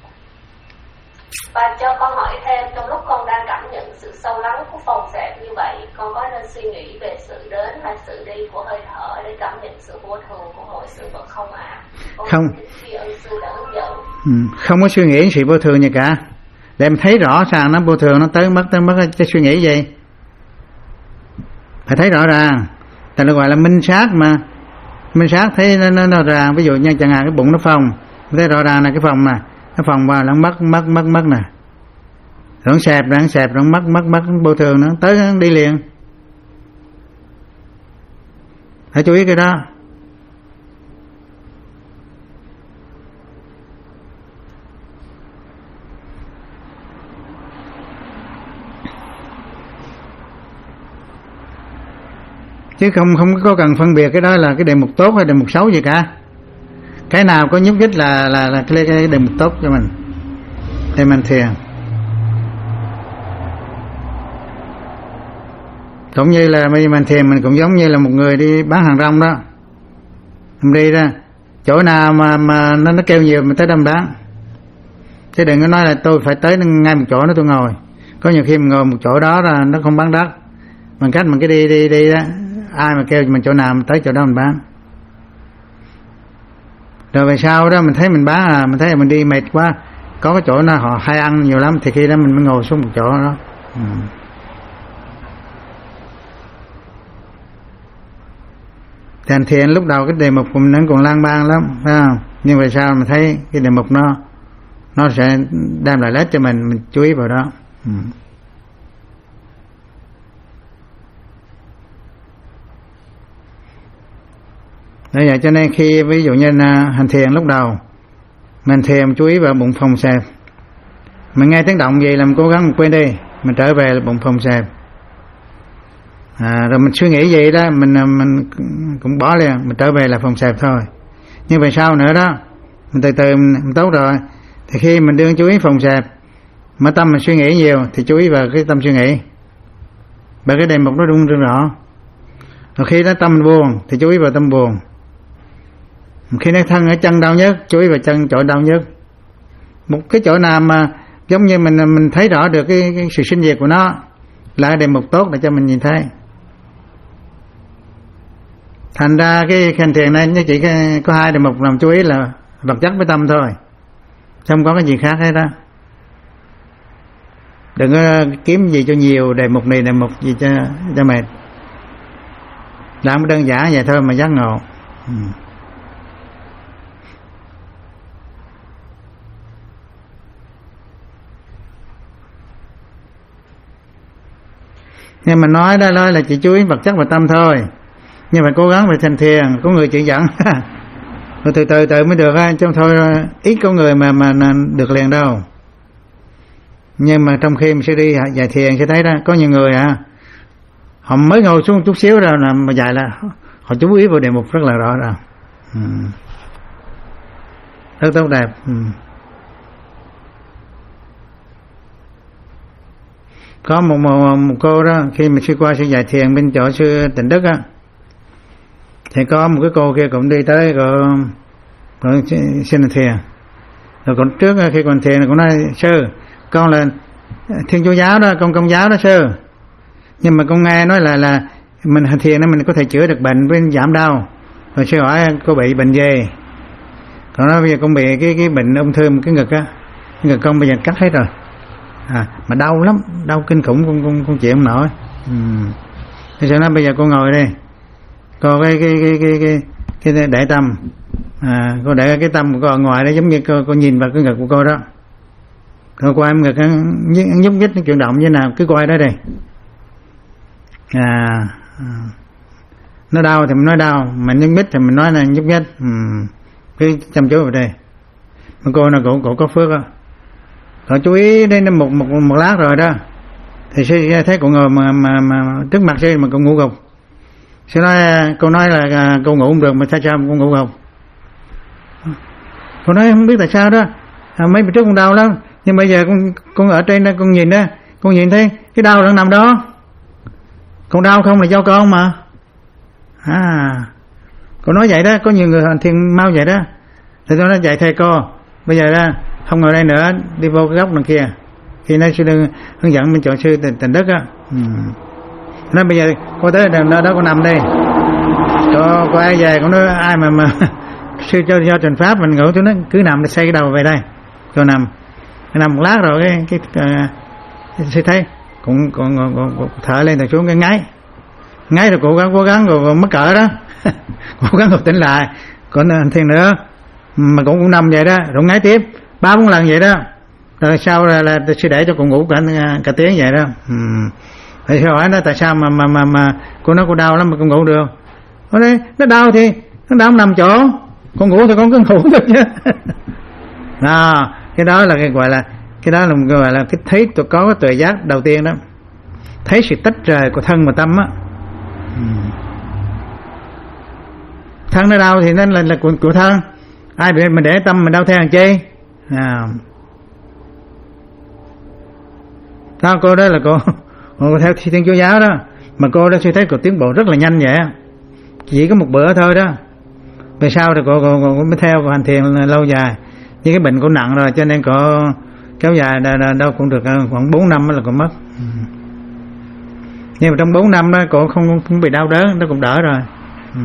và cho con hỏi thêm, trong lúc con đang cảm nhận sự sâu lắng của phòng xẹp như vậy, con có nên suy nghĩ về sự đến hay sự đi của hơi thở để cảm nhận sự vô thường của mỗi sự vật không ạ? À? Không. Khi ân sư đã hướng dẫn. Ừ, không có suy nghĩ sự vô thường gì cả, để mình thấy rõ ràng nó vô thường, nó tới mất tới mất cái suy nghĩ gì, phải thấy rõ ràng. Tại nó gọi là minh sát mà, minh sát thấy nó, nó, nó ràng. Ví dụ như chẳng hạn cái bụng nó phồng, thấy rõ ràng là cái phòng mà cái phòng vào nó mất mất mất mất nè, rồi nó xẹp rồi nó xẹp rồi nó mất mất mất vô thường, nó tới nó đi liền. Phải chú ý cái đó. Chứ không không có cần phân biệt cái đó là cái đề mục tốt hay đề mục xấu gì cả. Cái nào có nhúc nhích là là là cái, cái đề mục tốt cho mình để mình thiền. Cũng như là bây giờ mình thiền mình cũng giống như là một người đi bán hàng rong đó, mình đi ra chỗ nào mà mà nó nó kêu nhiều mình tới đâm bán, chứ đừng có nói là tôi phải tới ngay một chỗ đó tôi ngồi. Có nhiều khi mình ngồi một chỗ đó là nó không bán đắt, bằng cách mình cái đi đi đi đó, ai mà kêu mình chỗ nào mình tới chỗ đó mình bán. Rồi về sau đó mình thấy mình bán à, mình thấy mình đi mệt quá, có cái chỗ nào họ hay ăn nhiều lắm thì khi đó mình mới ngồi xuống một chỗ đó. Ừ. Thiền thiền lúc đầu cái đề mục của mình nó còn lang bang lắm, phải không? Nhưng về sau mình thấy cái đề mục nó nó sẽ đem lại lợi ích cho mình, mình chú ý vào đó. Ừ. Đấy vậy cho nên khi ví dụ như là hành thiền lúc đầu mình thiền chú ý vào bụng phòng xẹp, Mình nghe tiếng động gì là mình cố gắng mình quên đi, mình trở về là bụng phòng xẹp. À, rồi mình suy nghĩ gì đó mình mình cũng bỏ liền, mình trở về là phòng xẹp thôi. Nhưng về sau nữa đó, mình từ từ mình, mình tốt rồi, thì khi mình đương chú ý phòng xẹp mà tâm mình suy nghĩ nhiều thì chú ý vào cái tâm suy nghĩ, và cái đề mục nó đung rất rõ. Rồi khi đó tâm mình buồn thì chú ý vào tâm buồn. Khi nó thân ở chân đau nhất, chú ý vào chân chỗ đau nhất. Một cái chỗ nào mà giống như mình mình thấy rõ được cái, cái sự sinh diệt của nó là đề mục tốt để cho mình nhìn thấy. Thành ra cái hành thiền này nó chỉ có hai đề mục làm chú ý là vật chất với tâm thôi, không có cái gì khác hết đó. Đừng có kiếm gì cho nhiều đề mục này đề mục gì cho cho mệt. Làm đơn giản vậy thôi mà giác ngộ. Ừ. Nhưng mà nói đó nói là chỉ chú ý vật chất và tâm thôi, nhưng mà cố gắng phải thành thiền, có người chỉ dẫn rồi từ từ từ mới được á, chứ thôi ít có người mà mà được liền đâu. Nhưng mà trong khi mình sẽ đi dạy thiền sẽ thấy đó, có nhiều người à họ mới ngồi xuống chút xíu rồi là mà dạy là họ chú ý vào đề mục rất là rõ rồi. Ừ. Rất tốt đẹp. Ừ. Có một, một, một cô đó, khi mà sư qua sư dạy thiền bên chỗ sư Tịnh Đức á, thì có một cái cô kia cũng đi tới rồi, rồi xin thiền. Rồi còn trước khi còn thiền cũng nói sư, con là Thiên Chúa giáo đó, con Công giáo đó sư, nhưng mà con nghe nói là là mình hành thiền nó mình có thể chữa được bệnh với giảm đau. Rồi sư hỏi cô bị bệnh gì? Con nói bây giờ con bị cái cái bệnh ung thư cái ngực á, cái ngực con bây giờ cắt hết rồi. À, mà đau lắm, đau kinh khủng, con con con chịu không nổi. Ừ. Thì sao nói bây giờ con ngồi đây, có cái cái cái cái cái cái để tâm, à, cô để cái tâm của cô ở ngoài đó, giống như cô, cô nhìn vào cái ngực của cô đó, cô quay ngực nhúc nhích nó chuyển động như nào cứ quay đó đây. À, à, nó đau thì mình nói đau, mà nhúc nhích thì mình nói là nhúc nhích. Ừ. Cứ chăm chú vào đây. Mà cô nào cũng có phước á. Rồi chú ý đến một một một lát rồi đó, thì sư thấy cô ngồi mà mà mà trước mặt sư mà cô ngủ gục. Sư nói cô nói là cô ngủ không được mà sao sao cô ngủ gục. Cô nói không biết tại sao đó. À, mấy bữa trước con đau lắm, nhưng bây giờ con con ở trên đó con nhìn đó, con nhìn thấy cái đau đang nằm đó. Con đau không là do con mà. À, cô nói vậy đó, có nhiều người hành thiền mau vậy đó. Thì tôi nói vậy thầy cô, bây giờ đó không ngồi đây nữa, đi vô cái góc đằng kia. Khi nãy sư đừng hướng dẫn bên chỗ sư Tịnh Đức á. Ừ. Nói bây giờ cô tới đó, đó cô nằm đây. Cô, cô ai về cô nói ai mà mà sư cho do trình pháp mình ngủ, tôi nói cứ nằm để xây cái đầu về đây. Cô nằm, nằm một lát rồi cái cái, cái, cái sư thấy cũng còn, còn, còn, còn thở lên rồi xuống cái ngáy, ngáy rồi cố gắng cố gắng rồi, rồi mất cỡ đó, cố gắng hồi tỉnh lại, còn thiền nữa mà cũng cũng nằm vậy đó, rồi ngáy tiếp ba bốn lần vậy đó, rồi sau là, là sư để cho cô ngủ cả cả tiếng vậy đó. Ừ. Thì sư hỏi nó tại sao mà mà mà mà cô nói cô đau lắm mà cô ngủ được? Nó nói nó đau thì nó đau nằm chỗ, con ngủ thì con cứ ngủ được chứ. Đó, cái đó là cái gọi là cái đó là gọi là cái thấy tôi có cái tuệ giác đầu tiên đó, thấy sự tách rời của thân và tâm á. Ừ. Thân nó đau thì nó là, là của, của thân, ai để mình để tâm mình đau theo làm chi? À. Đó, cô đó là cô, cô theo Thiên Chúa giáo đó, mà cô đó suy thấy cô tiến bộ rất là nhanh vậy, chỉ có một bữa thôi đó. Về sau thì cô, cô, cô, cô mới theo cô hành thiền lâu dài, nhưng cái bệnh cô nặng rồi cho nên cô kéo dài đâu cũng được khoảng bốn năm là cô mất. Ừ. Nhưng mà trong bốn năm đó cô không, không bị đau đớn, nó cũng đỡ rồi. Ừ.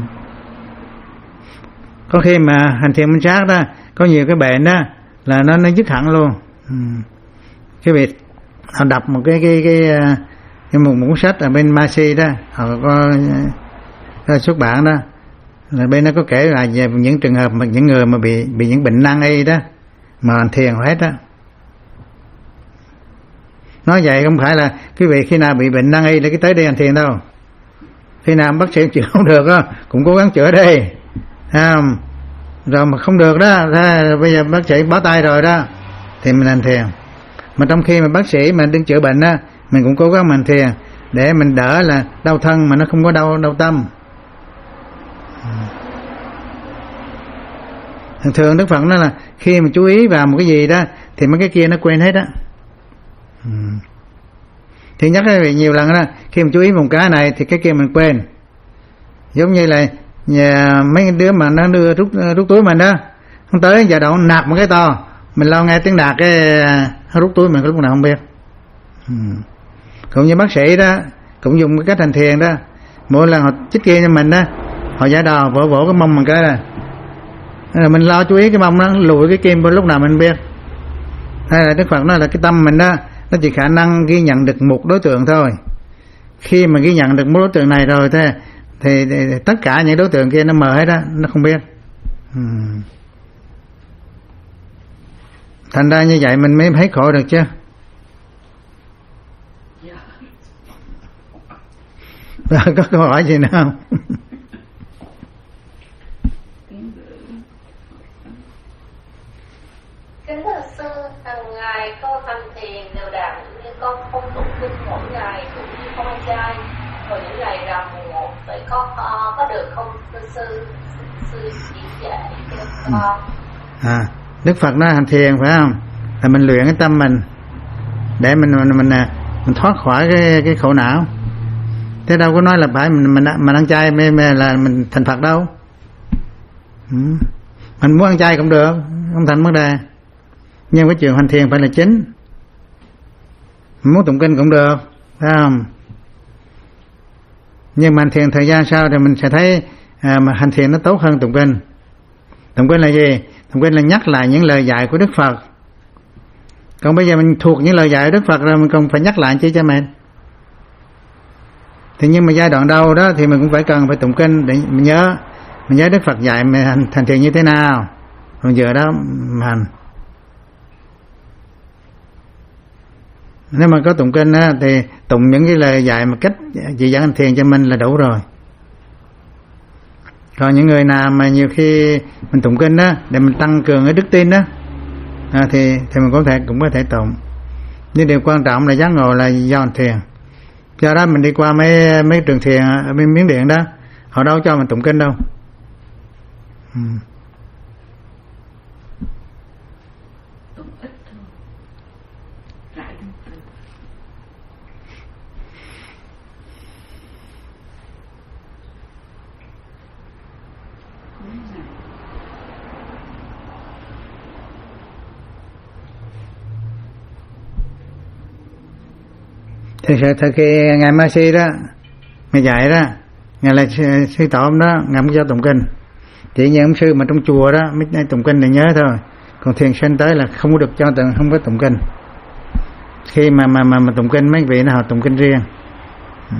Có khi mà hành thiền minh sát đó, có nhiều cái bệnh đó là nó nó dứt hẳn luôn. Ừ. Cái việc họ đọc một cái cái cái, cái, cái một, một cuốn sách ở bên Masi đó, họ có, có xuất bản đó, là bên nó có kể là về những trường hợp mà những người mà bị bị những bệnh nan y đó mà hành thiền hết đó. Nói vậy không phải là quý vị khi nào bị bệnh nan y là cái tới đi hành thiền đâu. Khi nào bác sĩ chữa không được đó, cũng cố gắng chữa đi. À, rồi mà không được đó, ra bây giờ bác sĩ bó tay rồi đó, thì mình hành thiền. Mà trong khi mà bác sĩ mà đứng chữa bệnh á, mình cũng cố gắng hành thiền để mình đỡ là đau thân mà nó không có đau đau tâm. Thường thường Đức Phật nói là khi mà chú ý vào một cái gì đó thì mấy cái kia nó quên hết á. Thì nhắc với nhiều lần đó, khi mà chú ý một cái này thì cái kia mình quên. Giống như là nhà, mấy đứa mà nó đưa rút rút túi mình đó, không tới giờ đâu nạp một cái to, mình lo nghe tiếng nạt cái rút túi mình lúc nào không biết. Ừ. Cũng như bác sĩ đó cũng dùng cái cách hành thiền đó, mỗi lần họ chích kia cho mình đó, họ giả đò vỗ vỗ cái mông mình cái là rồi mình lo chú ý cái mông nó lùi cái kim lúc nào mình biết. Hay là Đức Phật nói là cái tâm mình đó nó chỉ khả năng ghi nhận được một đối tượng thôi. Khi mà ghi nhận được một đối tượng này rồi thế thì, thì, thì tất cả những đối tượng kia nó mờ hết đó, nó không biết. Hmm. Thành ra như vậy mình mới thấy khổ được chứ. Rồi, có câu hỏi gì nữa không? Kính thưa sư, hàng ngày con hành thiền đều đặn nhưng con không tụng kinh mỗi ngày cũng như con trai. Rồi những ngày rằm mùng một vậy có uh, có được không thưa sư? Sư chỉ dạy cho con. À, Đức Phật nói hành thiền phải không? Là mình luyện cái tâm mình để mình mình mình, mình thoát khỏi cái cái khổ não. Thế đâu có nói là phải mình mình mình ăn chay mới, mới là mình thành Phật đâu. Ừ. Mình muốn ăn chay cũng được, không thành vấn đề. Nhưng cái chuyện hành thiền phải là chính. Mình muốn tụng kinh cũng được, phải không? Nhưng mà hành thiền thời gian sau thì mình sẽ thấy à, mà hành thiền nó tốt hơn tụng kinh. Tụng kinh là gì? Tụng kinh là nhắc lại những lời dạy của Đức Phật. Còn bây giờ mình thuộc những lời dạy của Đức Phật rồi mình còn phải nhắc lại chứ cho mình. Thì nhưng mà giai đoạn đầu đó thì mình cũng phải cần phải tụng kinh để mình nhớ, mình nhớ Đức Phật dạy mình hành, hành thiền như thế nào, rồi giờ đó mà hành. Nếu mà có tụng kinh á, thì tụng những cái lời dạy mà cách chỉ dẫn hành thiền cho mình là đủ rồi. Còn những người nào mà nhiều khi mình tụng kinh đó để mình tăng cường cái đức tin đó à, thì thì mình có thể cũng có thể tụng. Nhưng điều quan trọng là giác ngộ là do hành thiền. Do đó mình đi qua mấy mấy trường thiền ở bên Miến Điện đó, họ đâu cho mình tụng kinh đâu. Ừ. Tụng ít thôi. Lại tụng từ. Thì thời kỳ ngài Ma Si đó, ngài dạy đó, ngài là sư tổ ông đó, ngài không cho tụng kinh. Chỉ như ông sư mà trong chùa đó mới tụng kinh để nhớ thôi. Còn thiền sinh tới là không có được cho tụng, không có tụng kinh. Khi mà mà mà, mà tụng kinh mấy vị nó họ tụng kinh riêng. Ừ.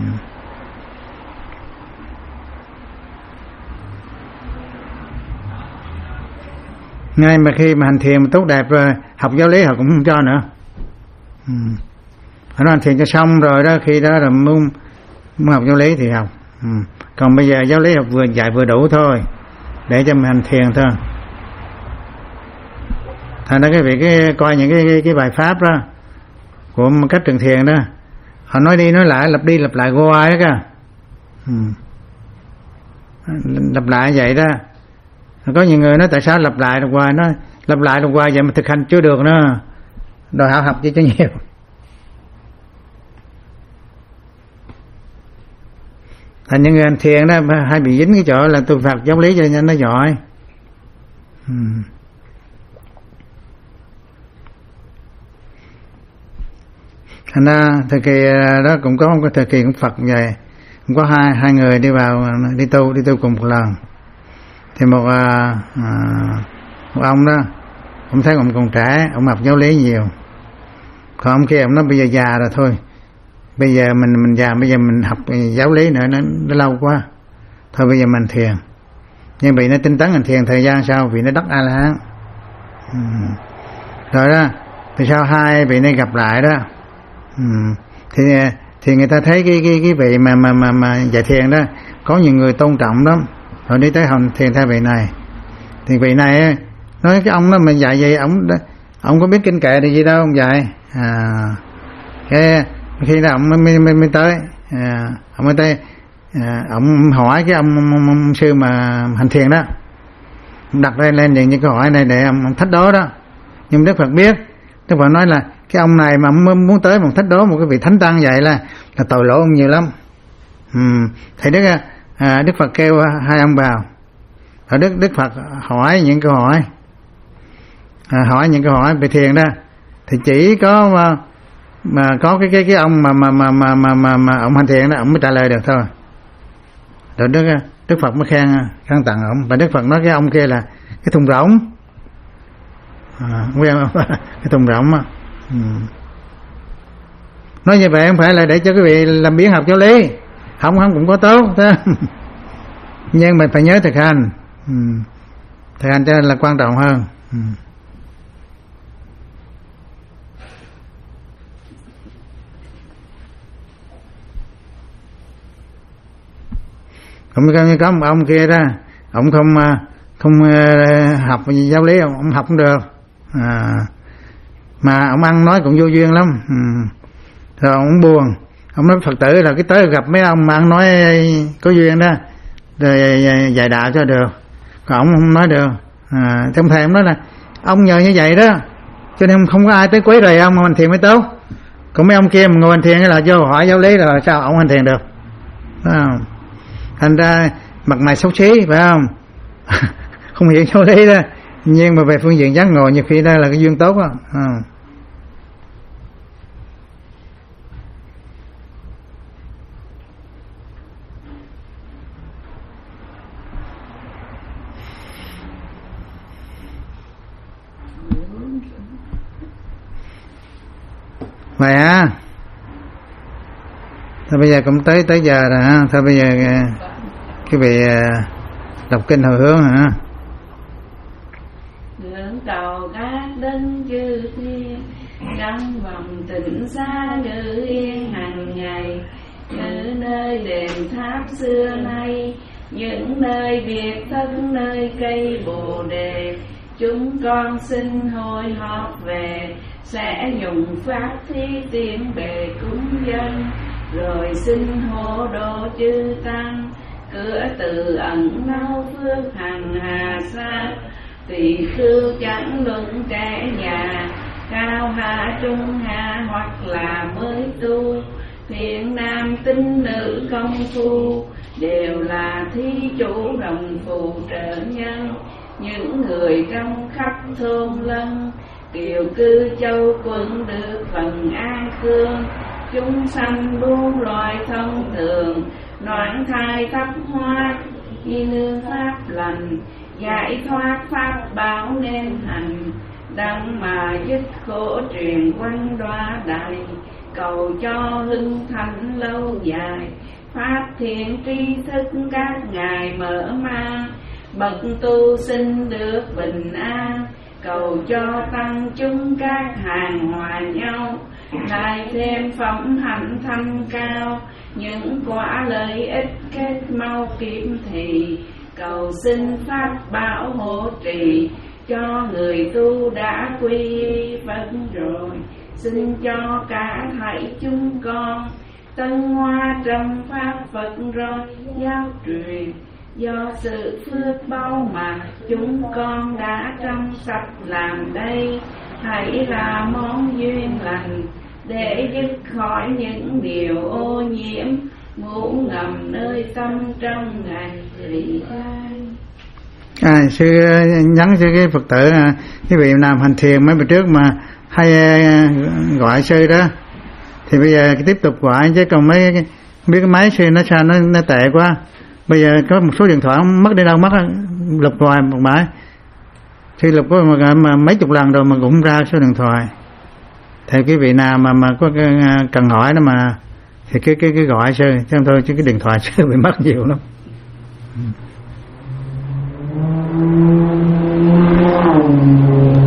Ngay mà khi mà hành thiền mà tốt đẹp rồi, học giáo lý họ cũng không cho nữa. Ừ. Họ nói hành thiền cho xong rồi đó, khi đó là muốn, muốn học giáo lý thì học. Ừ. Còn bây giờ giáo lý học vừa dạy vừa đủ thôi, để cho mình hành thiền thôi. Thành ra cái việc cái, coi những cái, cái, cái bài pháp đó của một cách trường thiền đó, họ nói đi nói lại, lặp đi lặp lại hoài đó kìa. Ừ. Lặp lại vậy đó. Có nhiều người nói tại sao lặp lại được hoài, nói lặp lại được hoài vậy mà thực hành chưa được nữa, đòi hỏi học chứ cho nhiều. Thành những người hành thiền đó hay bị dính cái chỗ là tôi phạt giáo lý cho nên nó giỏi. Ừ. Thành ra thời kỳ đó cũng có một cái thời kỳ của Phật vậy, cũng có hai hai người đi vào đi tu đi tu cùng một lần. Thì một à, một ông đó, ông thấy ông còn trẻ, ông học giáo lý nhiều. Còn ông kia ông nói bây giờ già rồi thôi, bây giờ mình mình già, bây giờ mình học giáo lý nữa nó, nó lâu quá, thôi bây giờ mình thiền. Nhưng vì nó tinh tấn hành thiền thời gian sau vì nó đắc A La Hán. Ừ. Rồi đó, thì sau hai vị này gặp lại đó, ừ. thì thì người ta thấy cái cái cái vị mà mà mà mà dạy thiền đó có nhiều người tôn trọng lắm, rồi đi tới hành thiền theo vị này. Thì vị này nói cái ông đó mà dạy vậy, ông ông có biết kinh kệ thì gì đâu ông dạy. À, cái khi đó ông mới mới mới, mới tới, à, ông mới tới, à, ông hỏi cái ông, ông, ông sư mà hành thiền đó, ông đặt lên lên những câu hỏi này để ông, ông thách đố đó. Nhưng Đức Phật biết, Đức Phật nói là cái ông này mà ông muốn tới một thách đố một cái vị thánh tăng vậy là là tội lỗi ông nhiều lắm. Ừ. Thì Đức à, Đức Phật kêu hai ông vào, và Đức Đức Phật hỏi những câu hỏi, à, hỏi những câu hỏi về thiền đó, thì chỉ có mà, mà có cái cái cái ông mà mà mà mà mà mà, mà ông hành thiền đó, ông mới trả lời được thôi. Rồi Đức Đức Phật mới khen khen tặng ông, và Đức Phật nói cái ông kia là cái thùng rỗng, à, quen không? Cái thùng rỗng á. Ừ. Nói như vậy không phải là để cho quý vị làm biến học giáo lý, không không cũng có tốt thế. Nhưng mà phải nhớ thực hành, ừ. Thực hành cho nên là quan trọng hơn. Ừ. Cũng như có một ông kia đó, ông không không học giáo lý, ông học không được, à, mà ông ăn nói cũng vô duyên lắm. Ừ. Rồi ông buồn, ông nói Phật tử là cái tới gặp mấy ông mà ăn nói có duyên đó, rồi dạy đạo cho được, còn ông không nói được. À, trong thầy ông nói là ông nhờ như vậy đó, cho nên không có ai tới quấy rầy ông hành thiền mới tốt. Còn mấy ông kia mà ngồi hành thiền là vô hỏi giáo lý là sao ông hành thiền được, phải không? Thành ra mặt mày xấu xí, phải không? Không hiểu giáo lý đó, nhưng mà về phương diện giác ngộ nhiều khi đây là cái duyên tốt đó. À. Vậy à, thôi bây giờ cũng tới tới giờ rồi ha. Thôi bây giờ cái vị đọc kinh hồi hướng hả? Ngưỡng cầu các đấng chư thiên, trong vòng tịnh xa ngự yên hàng ngày, như nơi đền tháp xưa nay, những nơi biệt thân nơi cây bồ đề. Chúng con xin hồi họp về, sẽ dùng pháp thí tiến bề cúng dân, rồi xin hộ độ chư tăng. Cửa từ ẩn nâu phước hằng hà sa, tỳ khưu chẳng luận trẻ già, cao hạ trung hạ hoặc là mới tu. Thiện nam tín nữ công phu, đều là thí chủ đồng phù trợ nhân. Những người trong khắp thôn lân, kiều cư châu quân được phần an khương. Chúng sanh buông loài thông thường, noãn thai thấp hoa y nương pháp lành. Giải thoát pháp bảo nên hành, đặng mà dứt khổ truyền quanh đoá đại. Cầu cho hưng thánh lâu dài, pháp thiện tri thức các ngài mở mang. Bậc tu sinh được bình an, cầu cho tăng chúng các hàng hòa nhau. Lại thêm phẩm hạnh thanh cao, những quả lợi ích kết mau kiếm thì. Cầu xin pháp bảo hộ trì, cho người tu đã quy y Phật rồi. Xin cho cả thảy chúng con, tân hoa trong pháp Phật rồi giáo truyền. Do sự phước bao mà chúng con đã trong sạch làm đây, hãy là món duyên lành, để dứt khỏi những điều ô nhiễm ngủ ngầm nơi tâm trong ngày vị lai. À, sư nhắn cho cái Phật tử, cái vị làm hành thiền mấy bữa trước mà hay gọi sư đó, thì bây giờ tiếp tục gọi, chứ còn mấy biết cái máy sư nó sao nó, nó tệ quá. Bây giờ có một số điện thoại mất đi đâu mất, lục hoài một bãi, sư lục có mà, mà mấy chục lần rồi mà cũng không ra số điện thoại. Thì cái vị nào mà mà có cái, cần hỏi đó mà thì cái cái cái gọi sư, chứ không thôi chứ cái điện thoại sư bị mất nhiều lắm. Ừ.